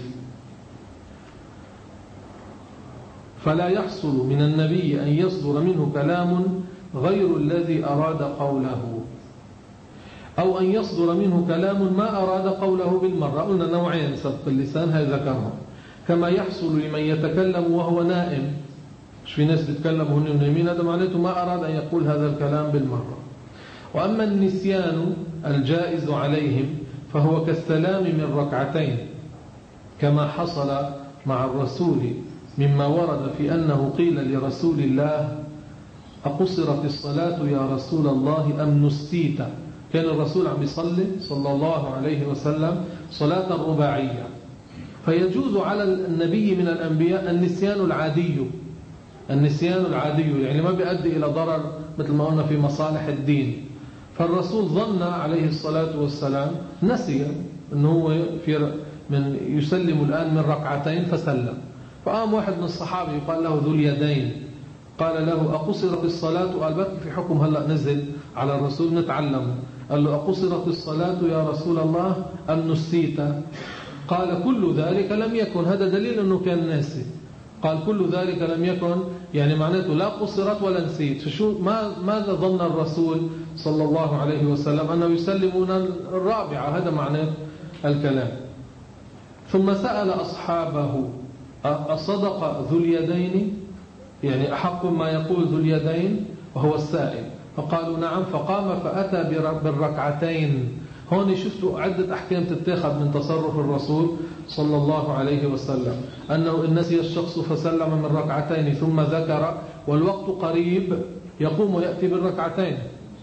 فلا يحصل من النبي أن يصدر منه كلام غير الذي أراد قوله، أو أن يصدر منه كلام ما أراد قوله بالمرة. قلنا نوعين سبق اللسان هاي ذكرنا. كما يحصل لمن يتكلم وهو نائم، مش في ناس بيتكلموا هن نايمين، هذا معناته ما أراد أن يقول هذا الكلام بالمرة. وأما النسيان الجائز عليهم فهو كالسلام من ركعتين، كما حصل مع الرسول مما ورد في أنه قيل لرسول الله أقصرت الصلاة يا رسول الله أم نسيت؟ كان الرسول عم يصلي صلى الله عليه وسلم صلاة رباعية، فيجوز على النبي من الأنبياء النسيان العادي، النسيان العادي يعني ما بيؤدي إلى ضرر مثل ما قلنا في مصالح الدين. فالرسول ظن عليه الصلاة والسلام نسي أنه هو في من يسلم الآن من ركعتين فسلم، فقام واحد من الصحابة يقال له ذو اليدين قال له أقصرت الصلاة؟ وقال بك في حكم هلأ نزل على الرسول نتعلم. قال له أقصرت الصلاة يا رسول الله أم نسيت؟ قال كل ذلك لم يكن. هذا دليل أنه كان ناسي. قال كل ذلك لم يكن، يعني معناته لا قصرت ولا نسيت. فشو ما ماذا ظن الرسول صلى الله عليه وسلم؟ أنه يسلمون الرابعة، هذا معنى الكلام. ثم سأل أصحابه أصدق ذو اليدين، يعني أحق ما يقول ذو اليدين وهو السائل؟ فقالوا نعم. فقام فأتى بالركعتين. هون شفتوا عدة أحكام تتاخذ من تصرف الرسول صلى الله عليه وسلم، أنه إن نسي الشخص فسلم من ركعتين ثم ذكر والوقت قريب يقوم ويأتي بالركعتين،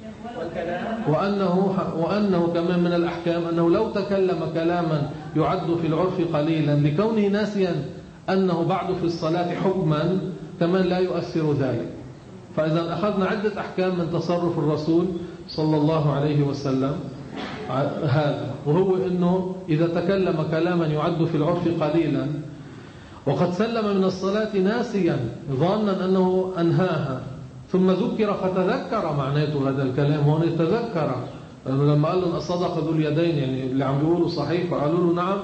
وأنه, وأنه كمان من الأحكام أنه لو تكلم كلاما يعد في العرف قليلا لكونه ناسيا أنه بعد في الصلاة حكما كمان لا يؤثر ذلك. فإذا أخذنا عدة أحكام من تصرف الرسول صلى الله عليه وسلم هذا، وهو أنه إذا تكلم كلاما يعد في العرف قليلا وقد سلم من الصلاة ناسيا ظانا أنه أنهاها ثم ذكر فتذكر، معناته هذا الكلام هون تذكر. لما قال له أصدق ذو اليدين يعني اللي عم بيقولوا صحيح، فقالوا له نعم،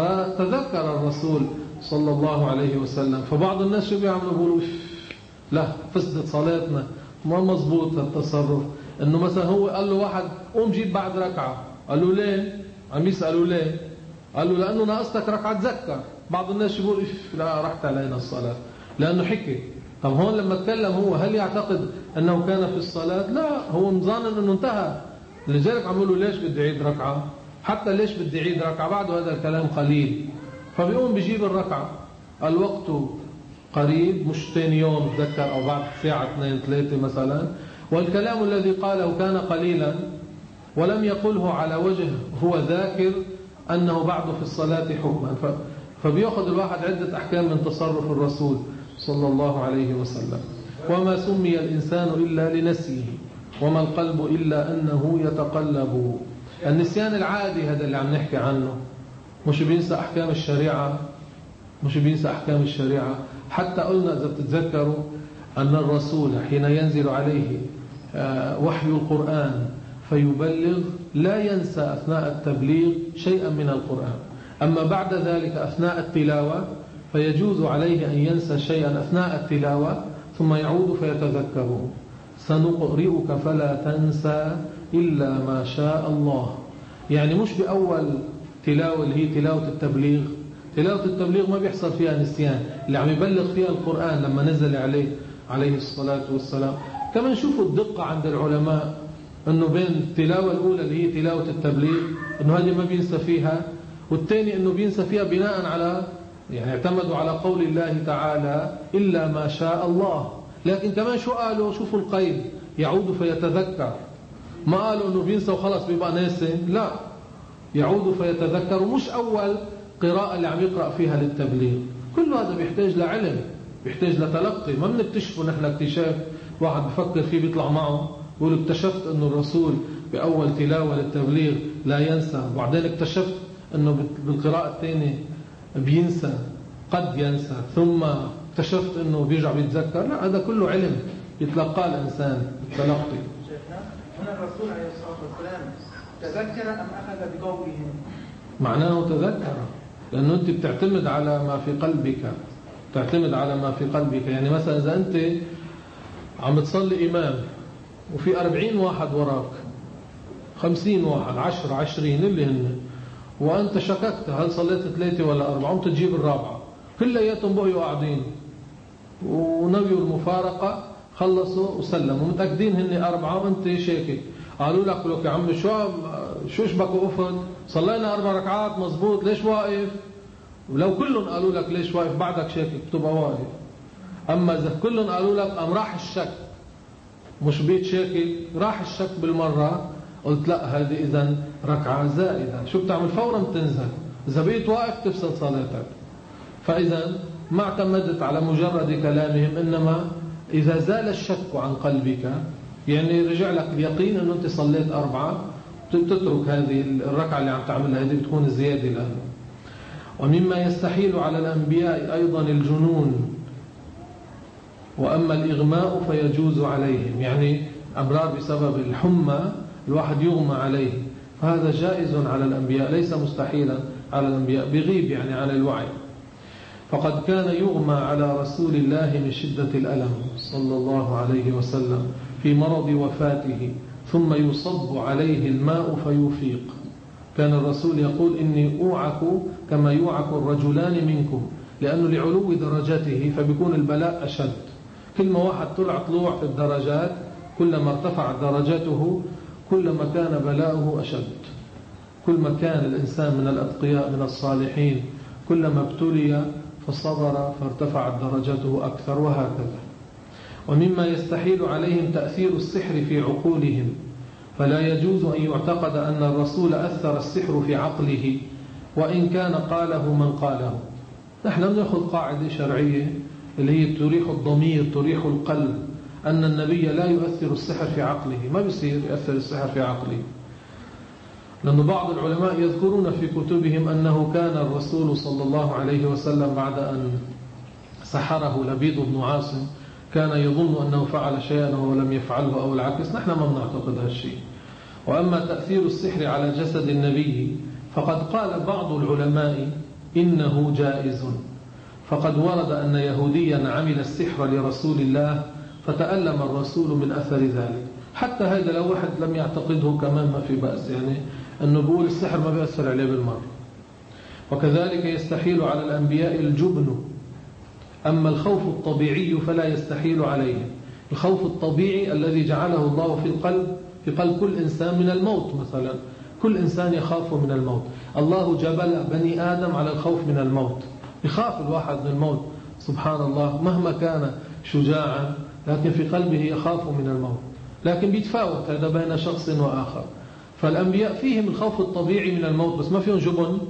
فتذكر الرسول صلى الله عليه وسلم. فبعض الناس شو بيعملوا؟ بيقولوا لا فسدت صلاتنا، ما مزبوط التصرف. انه مثلا هو قال له واحد قوم جيب بعد ركعه، قال له ليه؟ عم يسالوا ليه؟ قال له لانه ناقصتك ركعه تذكر. بعض الناس بيقول لا راحت علينا الصلاه لانه حكي. طب هون لما تكلم هو هل يعتقد انه كان في الصلاه؟ لا، هو مظنن انه انتهى. لذلك عم يقولوا ليش بدي اعيد ركعه؟ حتى ليش بدي اعيد ركعه بعد هذا الكلام قليل. فبيقوم بيجيب الركعه، الوقت قريب، مش ثاني يوم تذكر او بعد ساعه اثنين ثلاثه مثلا، والكلام الذي قاله كان قليلا ولم يقله على وجه هو ذاكر أنه بعد في الصلاة حكما. فبيأخذ الواحد عدة أحكام من تصرف الرسول صلى الله عليه وسلم. وما سمي الإنسان إلا لنسيه وما القلب إلا أنه يتقلب. النسيان العادي هذا اللي عم نحكي عنه، مش بينسى أحكام الشريعة، مش بينسى أحكام الشريعة. حتى قلنا إذا بتتذكروا أن الرسول حين ينزل عليه وحي القرآن فيبلغ لا ينسى أثناء التبليغ شيئا من القرآن، أما بعد ذلك أثناء التلاوة فيجوز عليه أن ينسى شيئا أثناء التلاوة ثم يعود فيتذكره. سنقرئك فلا تنسى إلا ما شاء الله. يعني مش بأول تلاوة اللي هي تلاوة التبليغ. تلاوة التبليغ ما بيحصل فيها نسيان، اللي عم يبلغ فيها القرآن لما نزل عليه عليه الصلاة والسلام. كمان شوفوا الدقة عند العلماء أنه بين التلاوة الأولى اللي هي تلاوة التبليغ أنه هذه ما بينسى فيها، والثاني أنه بينسى فيها بناء على يعني اعتمدوا على قول الله تعالى إلا ما شاء الله. لكن كمان شو قالوا؟ شوفوا القيد، يعود فيتذكر. ما قالوا أنه بينسى وخلص بيبقى ناسي، لا، يعود فيتذكر. ومش أول قراءة اللي عم يقرأ فيها للتبليغ. كل هذا بيحتاج لعلم، بيحتاج لتلقي، ما بنكتشفه نحن اكتشاف واحد بفكر فيه بيطلع معه يقول اكتشفت أنه الرسول بأول تلاوة للتبليغ لا ينسى، وبعدين اكتشفت أنه بالقراءة الثانية بينسى، قد ينسى، ثم اكتشفت أنه بيرجع بيتذكر. لا، هذا كله علم يتلقاه الإنسان بالتلقي. هنا الرسول عليه الصلاة والسلام تذكر أم أخذ بقولهم؟ معناه تذكر، لأنه أنت بتعتمد على ما في قلبك، تعتمد على ما في قلبك. يعني مثلا إذا أنت عم تصلي إمام وفي أربعين واحد وراك، خمسين واحد، عشر، عشرين اللي هن، وأنت شككت هل صليت ثلاثة ولا أربعة، وأنت تجيب الرابعة، كلياتهم بقوا قاعدين ونويوا المفارقة، خلصوا وسلموا متأكدين هن أربعة وأنت شاكك. قالوا لك لك يا عم شو شو شبك وقفت؟ صلينا أربع ركعات مزبوط، ليش واقف؟ ولو كلهم قالوا لك ليش واقف بعدك شاكك تبقى واقف. أما إذا كلهم قالوا لك أم راح الشك، مش بيت شاكك، راح الشك بالمرة، قلت لا هذه إذن ركعة زائدة. شو بتعمل؟ فورا بتنزل. إذا بيت واقف تفسد صلاتك. فإذا ما اعتمدت على مجرد كلامهم، إنما إذا زال الشك عن قلبك، يعني رجع لك اليقين أنه أنت صليت أربعة، تترك هذه الركعة اللي عم تعملها، هذه بتكون زيادة له. ومما يستحيل على الأنبياء أيضا الجنون، وأما الإغماء فيجوز عليهم، يعني أمرار بسبب الحمى الواحد يغمى عليه، فهذا جائز على الأنبياء ليس مستحيلا على الأنبياء، بغيب يعني عن الوعي. فقد كان يغمى على رسول الله من شدة الألم صلى الله عليه وسلم في مرض وفاته، ثم يصب عليه الماء فيفيق. كان الرسول يقول إني أوعك كما يوعك الرجلان منكم، لأنه لعلو درجته فبيكون البلاء أشد. كل ما واحد طلع طلوع في الدرجات كلما ارتفعت درجته كلما كان بلاؤه أشد. كل ما كان الإنسان من الأتقياء من الصالحين كلما ابتلي فصبر فارتفعت درجته أكثر، وهكذا. ومما يستحيل عليهم تأثير السحر في عقولهم، فلا يجوز أن يعتقد أن الرسول أثر السحر في عقله وإن كان قاله من قاله. نحن نأخذ قاعدة شرعية اللي هي تريح الضمير تريح القلب، أن النبي لا يؤثر السحر في عقله، ما بيصير يؤثر السحر في عقله. لأن بعض العلماء يذكرون في كتبهم أنه كان الرسول صلى الله عليه وسلم بعد أن سحره لبيد بن عاصم كان يظن أنه فعل شيئا وهو لم يفعله أو العكس. نحن ما بنعتقد هالشيء. وأما تأثير السحر على جسد النبي فقد قال بعض العلماء إنه جائز، فقد ورد أن يهوديا عمل السحر لرسول الله فتألم الرسول من أثر ذلك. حتى هذا لو واحد لم يعتقده كمان ما في بأس، يعني أنه بيقول السحر ما بيأثر عليه بالمرة. وكذلك يستحيل على الأنبياء الجبن، أما الخوف الطبيعي فلا يستحيل عليه. الخوف الطبيعي الذي جعله الله في القلب في قلب كل إنسان من الموت مثلا، كل إنسان يخاف من الموت. الله جبل بني آدم على الخوف من الموت، يخاف الواحد من الموت سبحان الله، مهما كان شجاعا لكن في قلبه يخاف من الموت. لكن بيتفاوت هذا بين شخص وآخر. فالأنبياء فيهم الخوف الطبيعي من الموت بس ما فيهم جبن،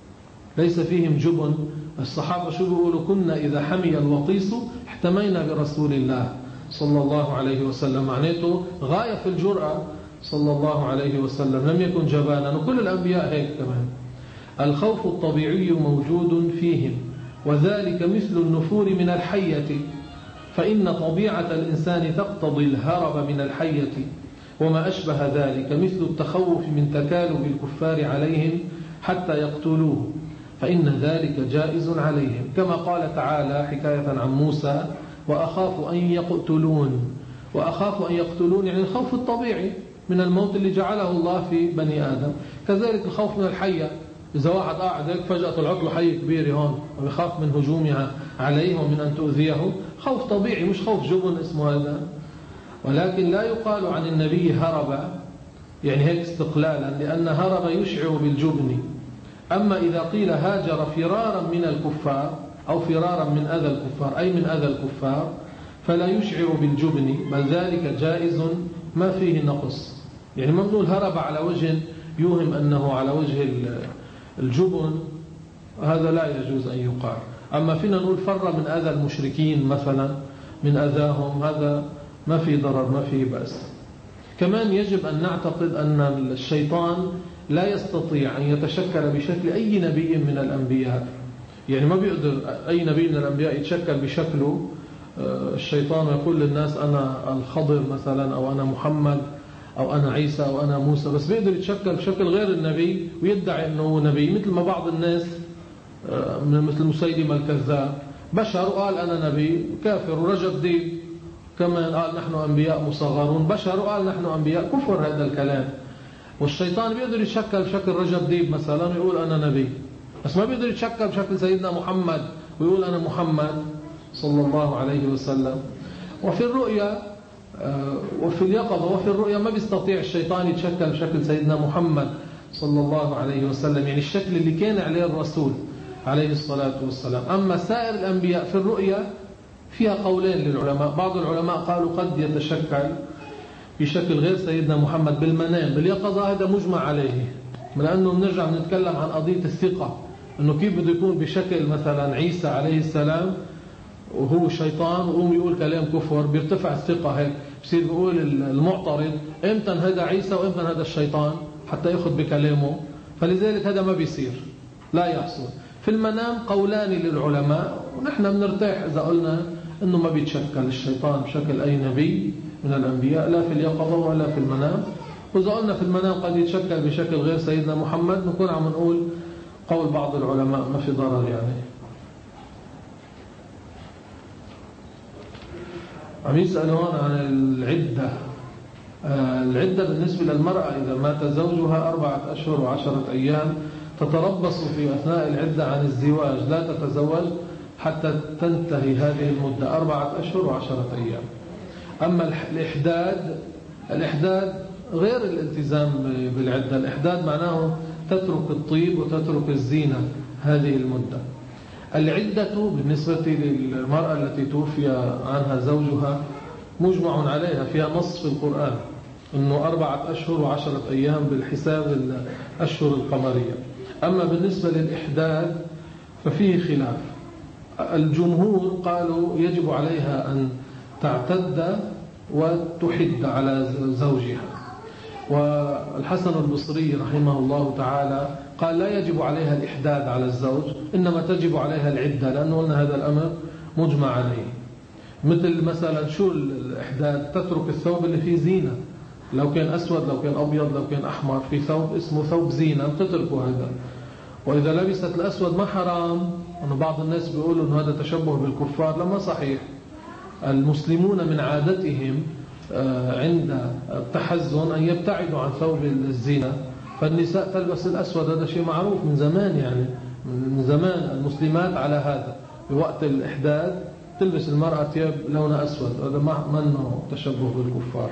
ليس فيهم جبن. الصحابة شو بيقولوا؟ كنا إذا حمي الوطيس احتمينا برسول الله صلى الله عليه وسلم، معناته غاية في الجرأة صلى الله عليه وسلم، لم يكن جبانا. وكل الأنبياء هيك كمان. الخوف الطبيعي موجود فيهم، وذلك مثل النفور من الحية، فإن طبيعة الإنسان تقتضي الهرب من الحية وما أشبه ذلك، مثل التخوف من تكالب الكفار عليهم حتى يقتلوه، فإن ذلك جائز عليهم، كما قال تعالى حكاية عن موسى: وأخاف أن يقتلون. وأخاف أن يقتلون يعني الخوف الطبيعي من الموت اللي جعله الله في بني آدم. كذلك الخوف من الحية، إذا واحد قاعد هيك فجأة طلعت له حية كبيرة هون ويخاف من هجومها عليه ومن أن تؤذيه، خوف طبيعي مش خوف جبن اسمه هذا. ولكن لا يقال عن النبي هرب يعني هيك استقلالا، لأن هرب يشعر بالجبن. أما إذا قيل هاجر فرارا من الكفار أو فرارا من أذى الكفار أي من أذى الكفار فلا يشعر بالجبن، بل ذلك جائز ما فيه نقص. يعني ما بنقول هرب على وجه يوهم أنه على وجه الجبن، هذا لا يجوز أن يقال. أما فينا نقول فر من أذى المشركين مثلا، من أذاهم، هذا ما في ضرر ما في بأس. كمان يجب أن نعتقد أن الشيطان لا يستطيع أن يتشكل بشكل أي نبي من الأنبياء، يعني ما بيقدر أي نبي من الأنبياء يتشكل بشكله الشيطان ويقول للناس أنا الخضر مثلا أو أنا محمد أو أنا عيسى أو أنا موسى، بس بيقدر يتشكل بشكل غير النبي ويدعي أنه نبي، مثل ما بعض الناس مثل مسيلمة الكذاب بشر وقال أنا نبي كافر، ورجب ديب كمان قال نحن أنبياء مصغرون بشر وقال نحن أنبياء كفر. هذا الكلام. والشيطان بيقدر يتشكل بشكل رجب ديب مثلا ويقول أنا نبي، بس ما بيقدر يتشكل بشكل سيدنا محمد ويقول أنا محمد صلى الله عليه وسلم. وفي الرؤيا وفي اليقظة وفي الرؤيا ما بيستطيع الشيطان يتشكل بشكل سيدنا محمد صلى الله عليه وسلم، يعني الشكل اللي كان عليه الرسول عليه الصلاة والسلام. أما سائر الأنبياء في الرؤيا فيها قولين للعلماء. بعض العلماء قالوا قد يتشكل بشكل غير سيدنا محمد بالمنام. باليقظة هذا مجمع عليه، لأنه بنرجع بنتكلم عن قضية الثقة، أنه كيف بده يكون بشكل مثلا عيسى عليه السلام وهو شيطان وقوم يقول كلام كفر، بيرتفع الثقة هيك، بصير بيقول المعترض امتى هذا عيسى وامتى هذا الشيطان حتى يأخذ بكلامه. فلذلك هذا ما بيصير، لا يحصل. في المنام قولان للعلماء، ونحن بنرتاح إذا قلنا أنه ما بيتشكل الشيطان بشكل أي نبي من الأنبياء لا في اليقظة ولا في المنام. وإذا قلنا في المنام قد يتشكل بشكل غير سيدنا محمد نكون عم نقول قول بعض العلماء ما في ضرر يعني. عم يسألون عن العدة. العدة بالنسبة للمرأة إذا مات زوجها أربعة أشهر وعشرة أيام تتربص في أثناء العدة عن الزواج، لا تتزوج حتى تنتهي هذه المدة أربعة أشهر وعشرة أيام. أما الإحداد، الإحداد غير الالتزام بالعدة. الإحداد معناه تترك الطيب وتترك الزينة هذه المدة. العدة بالنسبة للمرأة التي توفي عنها زوجها مجمع عليها، فيها نص في القرآن أنه أربعة أشهر وعشرة أيام بالحساب الأشهر القمرية. أما بالنسبة للإحداد ففيه خلاف. الجمهور قالوا يجب عليها أن تعتد وتحد على زوجها، والحسن البصري رحمه الله تعالى قال لا يجب عليها الإحداد على الزوج، إنما تجب عليها العدة، لأنه قلنا هذا الأمر مجمع عليه. مثل مثلا شو الإحداد؟ تترك الثوب اللي فيه زينة، لو كان أسود لو كان أبيض لو كان أحمر، في ثوب اسمه ثوب زينة تتركه هذا. وإذا لبست الأسود ما حرام. أنه بعض الناس بيقولوا أنه هذا تشبه بالكفار، لما صحيح. المسلمون من عادتهم عند التحزن أن يبتعدوا عن ثوب الزينة، فالنساء تلبس الأسود، هذا شيء معروف من زمان يعني، من زمان المسلمات على هذا. بوقت الإحداد تلبس المرأة ثياب لونها أسود، هذا ما منه تشبه بالكفار.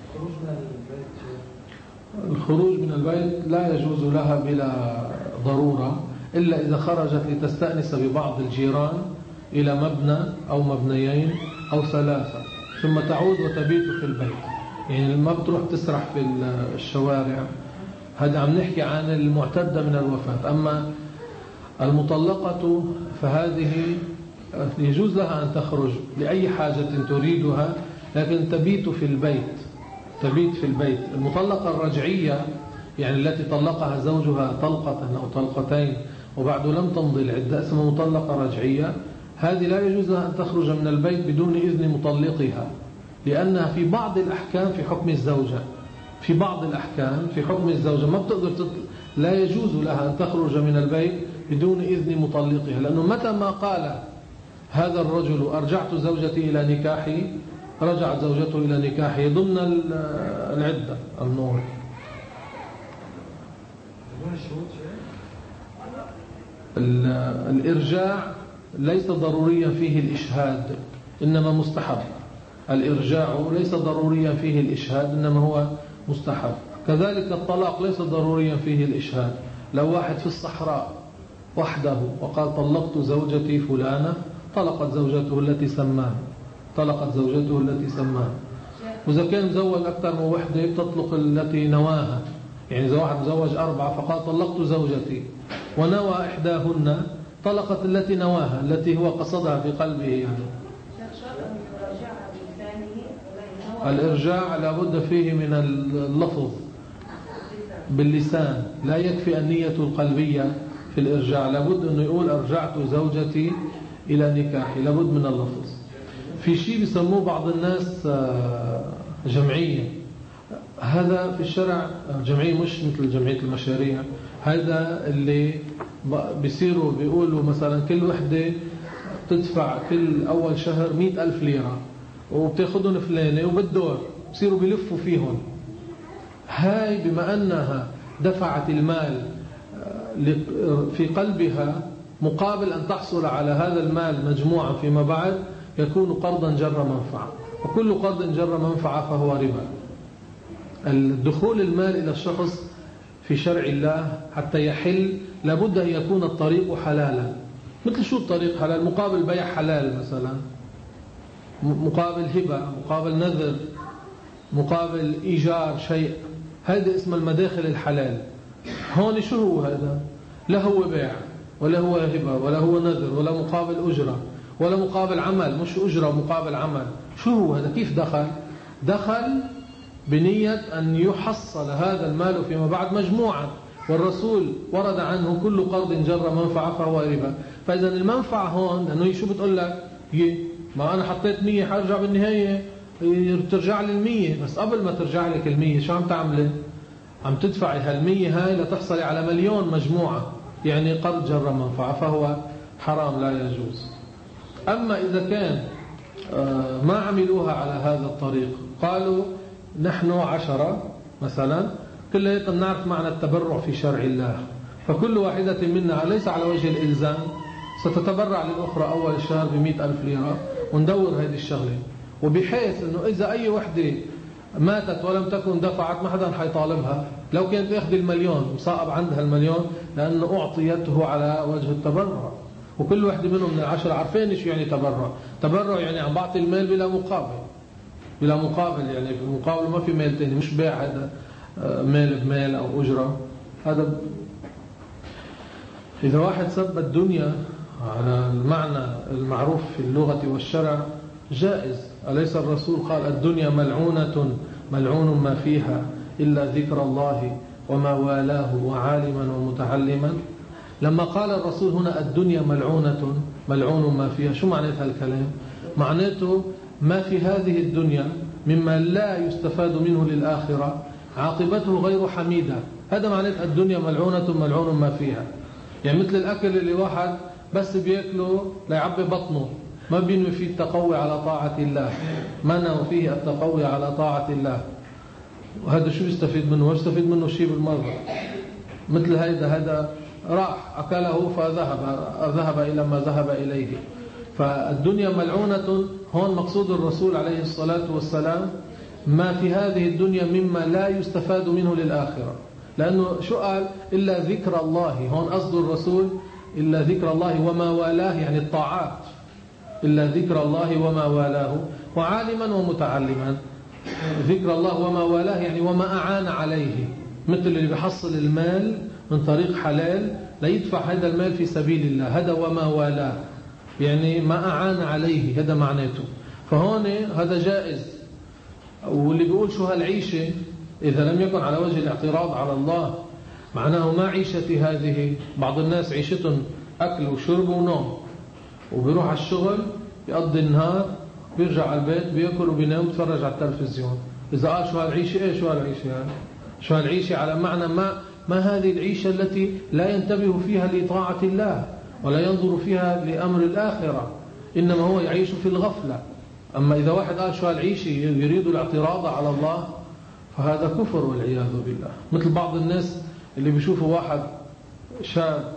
الخروج من البيت لا يجوز لها بلا ضرورة، إلا إذا خرجت لتستأنس ببعض الجيران إلى مبنى أو مبنيين أو ثلاثة، ثم تعود وتبيت في البيت. يعني ما بتروح تسرح في الشوارع. هذا عم نحكي عن المعتدة من الوفاة. أما المطلقة فهذه يجوز لها أن تخرج لأي حاجة تريدها، لكن تبيت في البيت. تبيت في البيت. المطلقة الرجعية يعني التي طلقها زوجها طلقة أو طلقتين وبعد لم تمضي العدة اسمها مطلقة رجعية. هذه لا يجوز لها أن تخرج من البيت بدون إذن مطلقها، لأنها في بعض الأحكام في حكم الزوجة. في بعض الأحكام في حكم الزوجة ما بتقدر تطلق. لا يجوز لها أن تخرج من البيت بدون إذن مطلقها، لأنه متى ما قال هذا الرجل أرجعت زوجتي إلى نكاحي، رجعت زوجته إلى نكاحه ضمن العدة النور. الإرجاع ليس ضروريا فيه الإشهاد، إنما مستحب. الإرجاع ليس ضروريا فيه الإشهاد، إنما هو مستحب. كذلك الطلاق ليس ضروريا فيه الإشهاد. لو واحد في الصحراء وحده وقال طلقت زوجتي فلانة، طلقت زوجته التي سماه طلقت زوجته التي سماه. وإذا كان مزوج أكثر من وحدة تطلق التي نواها. يعني إذا واحد مزوج أربعة فقال طلقت زوجتي ونوى إحداهن، طلقت التي نواها التي هو قصدها في قلبه يعني. الإرجاع لابد فيه من اللفظ باللسان، لا يكفي النية القلبية في الإرجاع، لابد أنه يقول أرجعت زوجتي إلى نكاحي، لابد من اللفظ. في شيء بيسموه بعض الناس جمعية. هذا في الشرع جمعية مش مثل جمعية المشاريع. هذا اللي بيصيروا بيقولوا مثلا كل وحدة تدفع كل أول شهر مئة ألف ليرة وبتاخدهم فلانة وبالدور بيصيروا بيلفوا فيهم. هاي بما أنها دفعت المال في قلبها مقابل أن تحصل على هذا المال مجموعا فيما بعد، يكون قرضا جر منفعة، وكل قرض جر منفعة فهو ربا. الدخول المال إلى الشخص في شرع الله حتى يحل لابد أن يكون الطريق حلالا. مثل شو الطريق حلال؟ مقابل بيع حلال مثلا، مقابل هبة، مقابل نذر، مقابل إيجار شيء. هذا اسم المداخل الحلال. هون شو هو هذا؟ لا هو بيع ولا هو هبة ولا هو نذر ولا مقابل أجرة ولا مقابل عمل، مش أجرة مقابل عمل. شو هو هذا؟ كيف دخل؟ دخل بنية أن يحصل هذا المال فيما بعد مجموعا، والرسول ورد عنه كل قرض جر منفعة فهو ربا. فإذا المنفعة هون لأنه شو بتقول لك؟ ما أنا حطيت مية حرجع بالنهاية ترجع لي المية، بس قبل ما ترجع لك المية شو عم تعملي؟ عم تدفعي هالمية هاي لتحصلي على مليون مجموعة، يعني قرض جر منفعة، فهو حرام لا يجوز. أما إذا كان ما عملوها على هذا الطريق، قالوا نحن عشرة مثلا كلنا نعرف معنى التبرع في شرع الله، فكل واحدة منا ليس على وجه الإلزام ستتبرع للأخرى أول الشهر بمئة ألف ليرة، وندور هذه الشغلة، وبحيث أنه إذا أي وحدة ماتت ولم تكن دفعت ما حدا حيطالبها، لو كانت أخذ المليون وصائب عندها المليون لأنه أعطيته على وجه التبرع. وكل واحدة منهم من العشرة عارفين شو يعني تبرع. تبرع يعني عم بعطي المال بلا مقابل، بلا مقابل يعني في المقابل ما في مال تاني، مش بيع هذا مال بمال أو أجرة. هذا إذا واحد سب الدنيا على المعنى المعروف في اللغة والشرع جائز. أليس الرسول قال الدنيا ملعونة ملعون ما فيها إلا ذكر الله وما والاه وعالما ومتعلما؟ لما قال الرسول هنا الدنيا ملعونة ملعون ما فيها، شو معنى هالكلام؟ معناته ما في هذه الدنيا مما لا يستفاد منه للآخرة عاقبته غير حميدة. هذا معنى الدنيا ملعونة ملعون ما فيها. يعني مثل الأكل اللي واحد بس بيأكله ليعبي بطنه، ما بينوي فيه التقوي على طاعة الله، ما نوى فيه التقوي على طاعة الله، وهذا شو يستفيد منه؟ يستفيد منه شيء بالمرة. مثل هذا هذا راح أكله فذهب ذهب إلى ما ذهب إليه. فالدنيا ملعونة هون مقصود الرسول عليه الصلاة والسلام ما في هذه الدنيا مما لا يستفاد منه للآخرة، لأنه شو قال؟ إلا ذكر الله. هون قصد الرسول إلا ذكر الله وما والاه، يعني الطاعات، إلا ذكر الله وما والاه وعالما ومتعلما. ذكر الله وما والاه يعني وما أعان عليه، مثل اللي بيحصل المال من طريق حلال ليدفع هذا المال في سبيل الله، هذا وما والاه يعني ما أعان عليه، هذا معناته. فهون هذا جائز. واللي بيقول شو هالعيشة إذا لم يكن على وجه الاعتراض على الله، معناه ما عيشتي هذه. بعض الناس عيشتهم أكل وشرب ونوم، وبيروح على الشغل يقضي النهار بيرجع على البيت بيأكل وبينام ويتفرج على التلفزيون. إذا قال شو هالعيشة، إيه شو هالعيشة يعني؟ شو هالعيشة على معنى ما ما هذه العيشة التي لا ينتبه فيها لطاعة الله ولا ينظر فيها لأمر الآخرة، إنما هو يعيش في الغفلة. أما إذا واحد قال شو هالعيشة يريد الاعتراض على الله فهذا كفر والعياذ بالله. مثل بعض الناس اللي بيشوفوا واحد شاب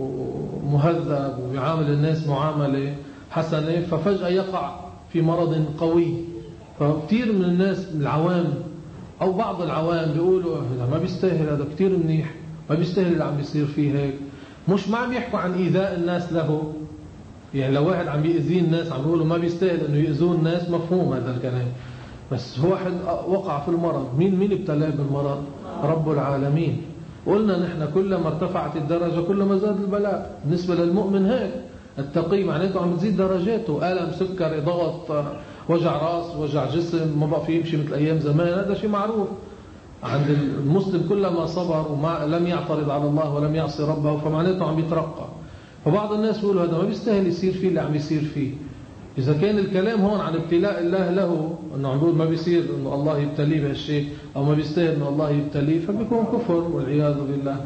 ومهذب ويعامل الناس معاملة حسنة ففجأة يقع في مرض قوي. فكتير من الناس العوام أو بعض العوام بيقولوا هذا ما بيستاهل، هذا كتير منيح، ما بيستاهل اللي عم بيصير فيه هيك. مش ما عم يحكوا عن إيذاء الناس له، يعني لو واحد عم يأذي الناس عم بيقولوا ما بيستاهل أنه يأذون الناس، مفهوم هذا الكلام. بس هو واحد وقع في المرض، مين مين ابتلاه بالمرض؟ رب العالمين. قلنا نحن كلما ارتفعت الدرجة كلما زاد البلاء. بالنسبة للمؤمن هيك، التقي معناته عم تزيد درجاته، ألم، سكر، ضغط، وجع راس، وجع جسم، ما بقى فيه يمشي مثل أيام زمان، هذا شيء معروف عند المسلم. كلما صبر وما لم يعترض على الله ولم يعصي ربه فمعناته عم يترقى. فبعض الناس يقولوا هذا ما بيستاهل يصير فيه اللي عم يصير فيه. إذا كان الكلام هون عن ابتلاء الله له، أنه عم بيقول ما بيصير أنه الله يبتليه بهالشيء أو ما بيستاهل أنه الله يبتليه، فبيكون كفر والعياذ بالله.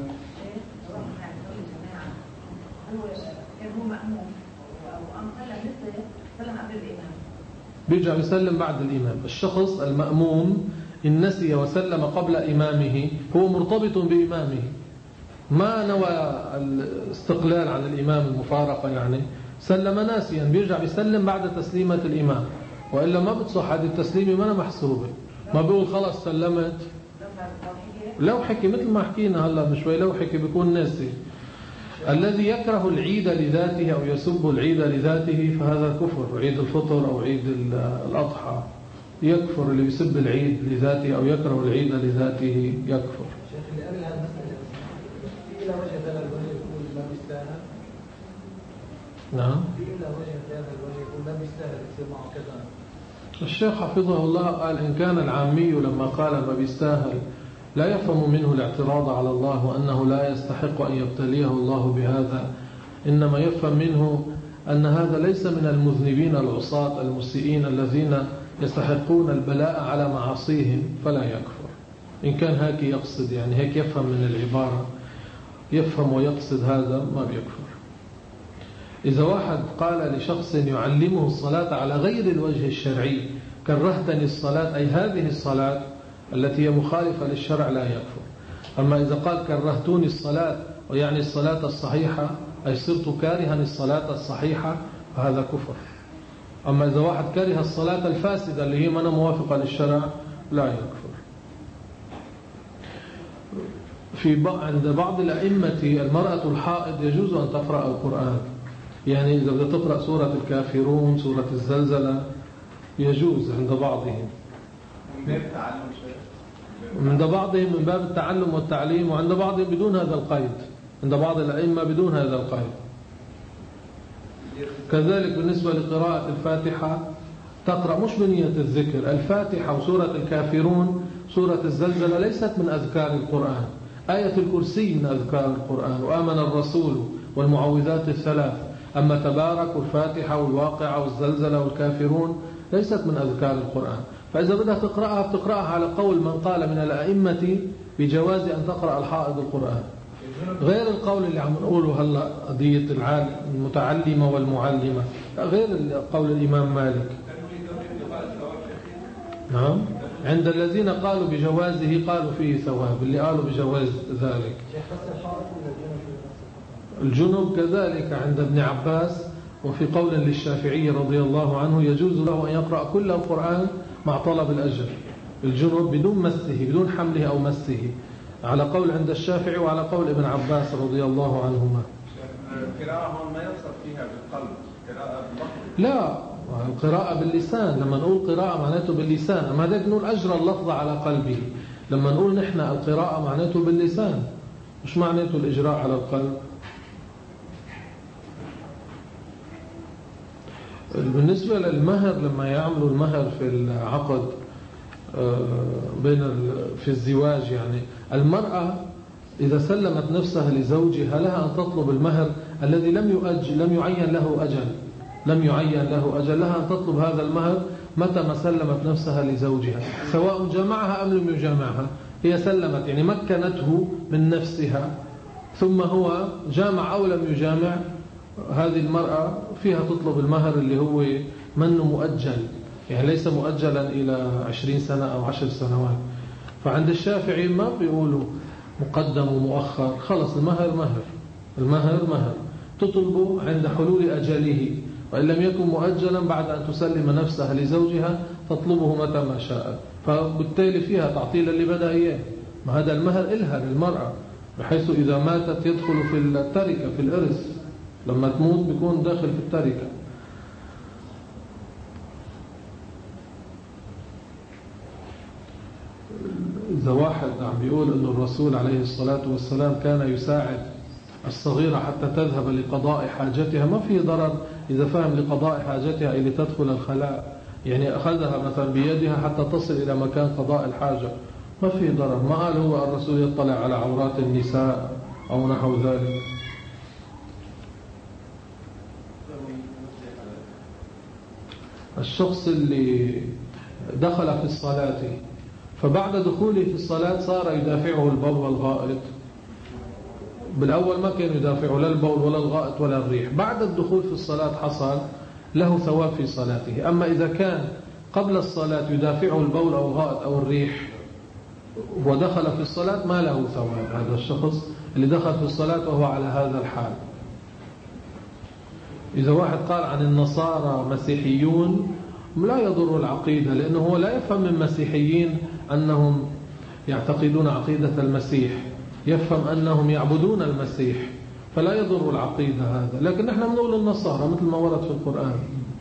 بيرجع يسلم بعد الإمام. الشخص المأموم إن نسي وسلم قبل إمامه هو مرتبط بإمامه، ما نوى الاستقلال عن الإمام، المفارقة يعني، سلم ناسيا بيرجع يسلم بعد تسليمة الإمام، وإلا ما بتصح هذه التسليمة، ما أنا محسوبة. ما بيقول خلاص سلمت، لو حكي مثل ما حكينا هلا من شوي، لو حكي بيكون ناسي. الذي يكره العيد لذاته أو يسب العيد لذاته فهذا كفر. عيد الفطر أو عيد الأضحى يكفر، اللي يسب العيد لذاته أو يكره العيد لذاته يكفر. شيخ اللي قبل هالمسألة إلى وجه هذا الوجه يقول ما بيستاهل. نعم. إلى وجه هذا الوجه يقول ما بيستاهل يصير معه كذا. الشيخ حفظه الله قال إن كان العامي لما قال ما بيستاهل لا يفهم منه الاعتراض على الله وأنه لا يستحق أن يبتليه الله بهذا، إنما يفهم منه أن هذا ليس من المذنبين العصاة المسيئين الذين يستحقون البلاء على معاصيهم فلا يكفر. إن كان هيك يقصد، يعني هيك يفهم من العبارة، يفهم ويقصد هذا، ما بيكفر. إذا واحد قال لشخص يعلمه الصلاة على غير الوجه الشرعي كرهتني الصلاة، أي هذه الصلاة التي هي مخالفة للشرع، لا يكفر. أما إذا قال كرهتوني الصلاة ويعني الصلاة الصحيحة، أي صرت كارها الصلاة الصحيحة، فهذا كفر. أما إذا واحد كره الصلاة الفاسدة اللي هي من موافقة للشرع لا يكفر. في عند بعض الأئمة المرأة الحائض يجوز أن تقرأ القرآن، يعني إذا بدها تقرأ سورة الكافرون، سورة الزلزلة، يجوز عند بعضهم. عند بعضهم من باب التعلم والتعليم، وعند بعضهم بدون هذا القيد، عند بعض الأئمة بدون هذا القيد. كذلك بالنسبة لقراءة الفاتحة تقرأ مش بنية الذكر. الفاتحة وسورة الكافرون، سورة الزلزلة ليست من أذكار القرآن. آية الكرسي من أذكار القرآن، وآمن الرسول والمعوذات الثلاث. أما تبارك والفاتحة والواقعة والزلزلة والكافرون ليست من أذكار القرآن. فإذا بدها تقرأها بتقرأها على قول من قال من الأئمة بجواز أن تقرأ الحائض القرآن، غير القول اللي عم نقوله هلا قضية المتعلمة والمعلمة، غير قول الإمام مالك. نعم، عند الذين قالوا بجوازه قالوا فيه ثواب، اللي قالوا بجواز ذلك. الجنوب كذلك عند ابن عباس، وفي قول للشافعي رضي الله عنه يجوز له أن يقرأ كل القرآن مع طلب الأجر. الجنوب بدون مسه، بدون حمله أو مسه، على قول عند الشافعي وعلى قول ابن عباس رضي الله عنهما. القراءة ما يقصد فيها بالقلب، قراءة باللفظ. لا، القراءة باللسان. لما نقول قراءة معناته باللسان، أما هذاك نقول أجرى اللفظ على قلبه. لما نقول نحن القراءة معناته باللسان، مش معناته الإجراء على القلب. بالنسبة للمهر، لما يعملوا المهر في العقد بين في الزواج، يعني المرأة إذا سلمت نفسها لزوجها لها أن تطلب المهر الذي لم يؤجل، لم يعين له أجل، لم يعين له أجل، لها أن تطلب هذا المهر متى ما سلمت نفسها لزوجها، سواء جمعها أم لم يجامعها. هي سلمت، يعني مكنته من نفسها، ثم هو جامع أو لم يجامع، هذه المرأة فيها تطلب المهر اللي هو منه مؤجل، يعني ليس مؤجلا إلى عشرين سنة أو عشر سنوات. فعند الشافعي ما بيقولوا مقدم ومؤخر، خلص المهر مهر، المهر مهر، تطلبه عند حلول أجله، وإن لم يكن مؤجلا بعد أن تسلم نفسها لزوجها تطلبه متى ما شاء. فبالتالي فيها تعطيل اللي بدأ إياه. ما هذا المهر إلها للمرأة، بحيث إذا ماتت يدخل في التركة، في الإرث، لما تموت بيكون داخل في التركة. إذا واحد عم بيقول أن الرسول عليه الصلاة والسلام كان يساعد الصغيرة حتى تذهب لقضاء حاجتها، ما في ضرر إذا فهم لقضاء حاجتها إلى تدخل الخلاء، يعني أخذها مثلا بيدها حتى تصل إلى مكان قضاء الحاجة، ما في ضرر. ما قال هو الرسول يطلع على عورات النساء أو نحو ذلك. الشخص اللي دخل في الصلاة فبعد دخوله في الصلاة صار يدافعه البول والغائط، بالأول ما كان يدافعه لا البول ولا الغائط ولا الريح، بعد الدخول في الصلاة حصل له ثواب في صلاته. أما إذا كان قبل الصلاة يدافعه البول أو الغائط أو الريح ودخل في الصلاة ما له ثواب، هذا الشخص اللي دخل في الصلاة وهو على هذا الحال. إذا واحد قال عن النصارى مسيحيون لا يضر العقيدة، لأنه هو لا يفهم من مسيحيين أنهم يعتقدون عقيدة المسيح، يفهم أنهم يعبدون المسيح، فلا يضر العقيدة هذا. لكن نحن بنقول النصارى مثل ما ورد في القرآن.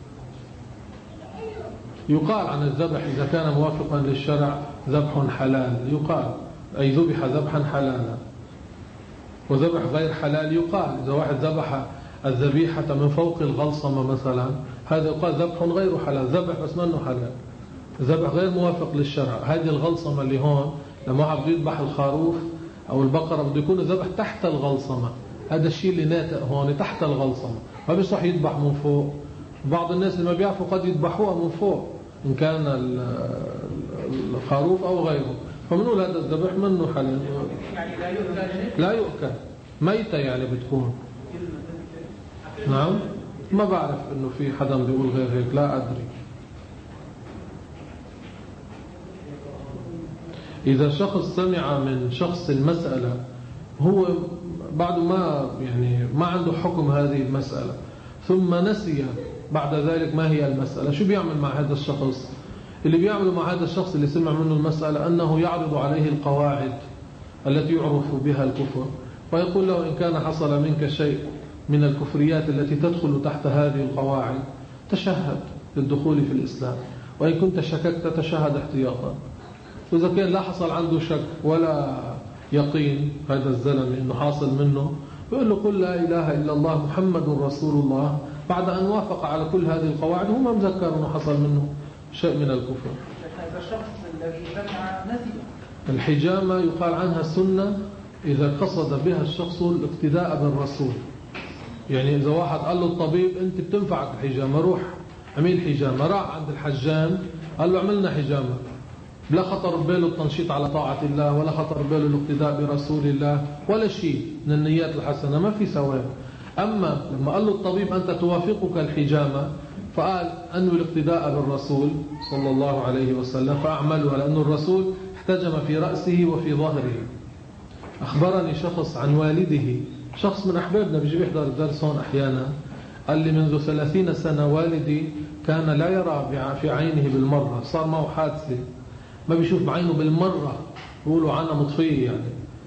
يقال عن الذبح إذا كان موافقا للشرع ذبح حلال، يقال أي ذبح ذبحا حلالا. وذبح غير حلال يقال إذا واحد ذبح الذبيحة من فوق الغلصمة مثلا، هذا يقال ذبح غير حلال، ذبح بس منه حلال، ذبح غير موافق للشرع. هذه الغلصمة اللي هون لما واحد بده يذبح الخروف أو البقرة بده يكون ذبح تحت الغلصمة، هذا الشيء اللي ناتئ هون تحت الغلصمة، ما بيصح يذبح من فوق. بعض الناس اللي ما بيعرفوا قد يذبحوها من فوق إن كان الخروف أو غيره، فمنقول هذا الذبح منه حلال. يعني لا يؤكل لا يؤكل، ميتة يعني بتكون. نعم، ما بعرف إنه في حدا بيقول غير هيك، لا أدري. إذا شخص سمع من شخص المسألة هو بعد ما يعني ما عنده حكم هذه المسألة، ثم نسي بعد ذلك ما هي المسألة، شو بيعمل مع هذا الشخص؟ اللي بيعمله مع هذا الشخص اللي سمع منه المسألة أنه يعرض عليه القواعد التي يعرف بها الكفر، ويقول له إن كان حصل منك شيء من الكفريات التي تدخل تحت هذه القواعد تشهد للدخول في الإسلام، وإن كنت شككت تشهد احتياطا. وإذا كان لا حصل عنده شك ولا يقين هذا الزلمة إنه حاصل منه، يقول له قل لا إله إلا الله محمد رسول الله، بعد أن وافق على كل هذه القواعد هو ما مذكر أنه حصل منه شيء من الكفر. هذا الشخص الذي سمع نسي. الحجامة يقال عنها سنة إذا قصد بها الشخص الاقتداء بالرسول. يعني إذا واحد قال له الطبيب أنت بتنفعك الحجامة، روح عمل حجامة، راح عند الحجام قال له عملنا حجامة، لا خطر بباله التنشيط على طاعة الله، ولا خطر بباله الاقتداء برسول الله، ولا شيء من النيات الحسنة، ما في ثواب. أما لما قال له الطبيب أنت توافقك الحجامة، فقال أنه الاقتداء بالرسول صلى الله عليه وسلم فأعملها، لأن الرسول احتجم في رأسه وفي ظهره. أخبرني شخص عن والده، شخص من أحبابنا بيجي بيحضر الدرس هون أحيانا، قال لي منذ ثلاثين سنة والدي كان لا يرى في عينه بالمرة، صار معه حادثة ما بيشوف بعينه بالمرة، بيقولوا عنها مطفية يعني.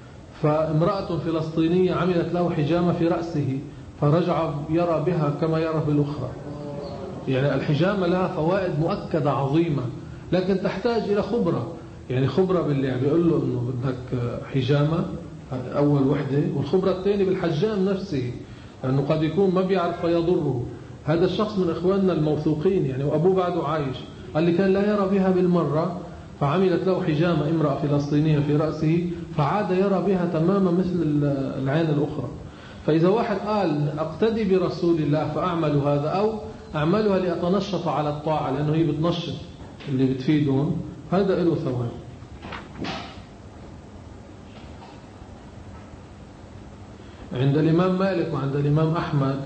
فامرأة فلسطينية عملت له حجامة في رأسه فرجع يرى بها كما يرى بالأخرى. يعني الحجامة لها فوائد مؤكدة عظيمة، لكن تحتاج إلى خبرة، يعني خبرة باللي يعني بيقول له إنه بدك حجامة أول وحدة، والخبرة الثانية بالحجام نفسه، لأنه قد يكون ما بيعرف فيضره. هذا الشخص من إخواننا الموثوقين يعني، وأبوه بعده عايش، قال لي كان لا يرى بها بالمرة، فعملت له حجامة امرأة فلسطينية في رأسه فعاد يرى بها تماما مثل العين الأخرى. فإذا واحد قال أقتدي برسول الله فأعمل هذا، أو أعملها لأتنشط على الطاعة لأنه هي بتنشط اللي بتفيدهم، هذا له ثواب. عند الإمام مالك وعند الإمام أحمد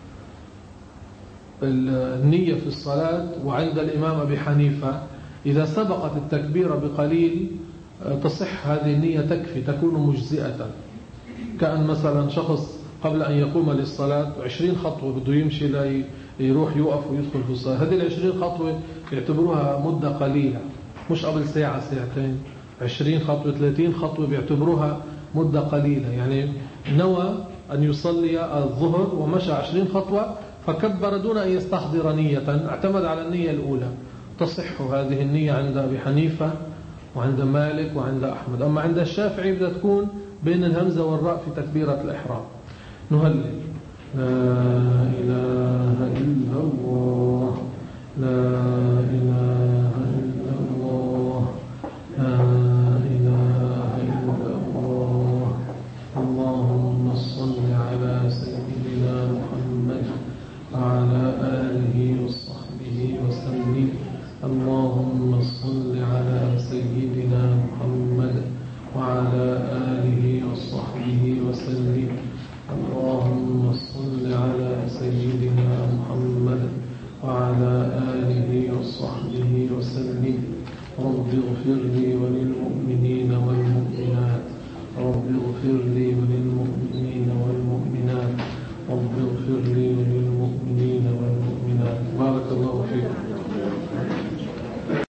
النية في الصلاة، وعند الإمام أبي حنيفة إذا سبقت التكبير بقليل تصح هذه النية، تكفي تكون مجزئة. كأن مثلا شخص قبل أن يقوم للصلاة عشرين خطوة بده يمشي لا يروح يوقف ويدخل في الصلاة، هذه العشرين خطوة يعتبروها مدة قليلة، مش قبل ساعة ساعتين، عشرين خطوة ثلاثين خطوة بيعتبروها مدة قليلة. يعني نوى أن يصلي الظهر ومشى عشرين خطوة فكبر دون أن يستحضر نية، اعتمد على النية الأولى، تصح هذه النية عند أبي حنيفة وعند مالك وعند أحمد. أما عند الشافعي بدها تكون بين الهمزة والراء في تكبيرة الإحرام. نهلل لا إله إلا الله، لا إله إلا الله، لا إله إلا الله، اللهم صل على سيدنا محمد وعلى آله وصحبه وسلم، اللهم صل على سيدنا محمد وعلى آله وصحبه وسلم، اللهم صل على سيدنا محمد وعلى آله وصحبه وسلم. رب اغفر لي ولي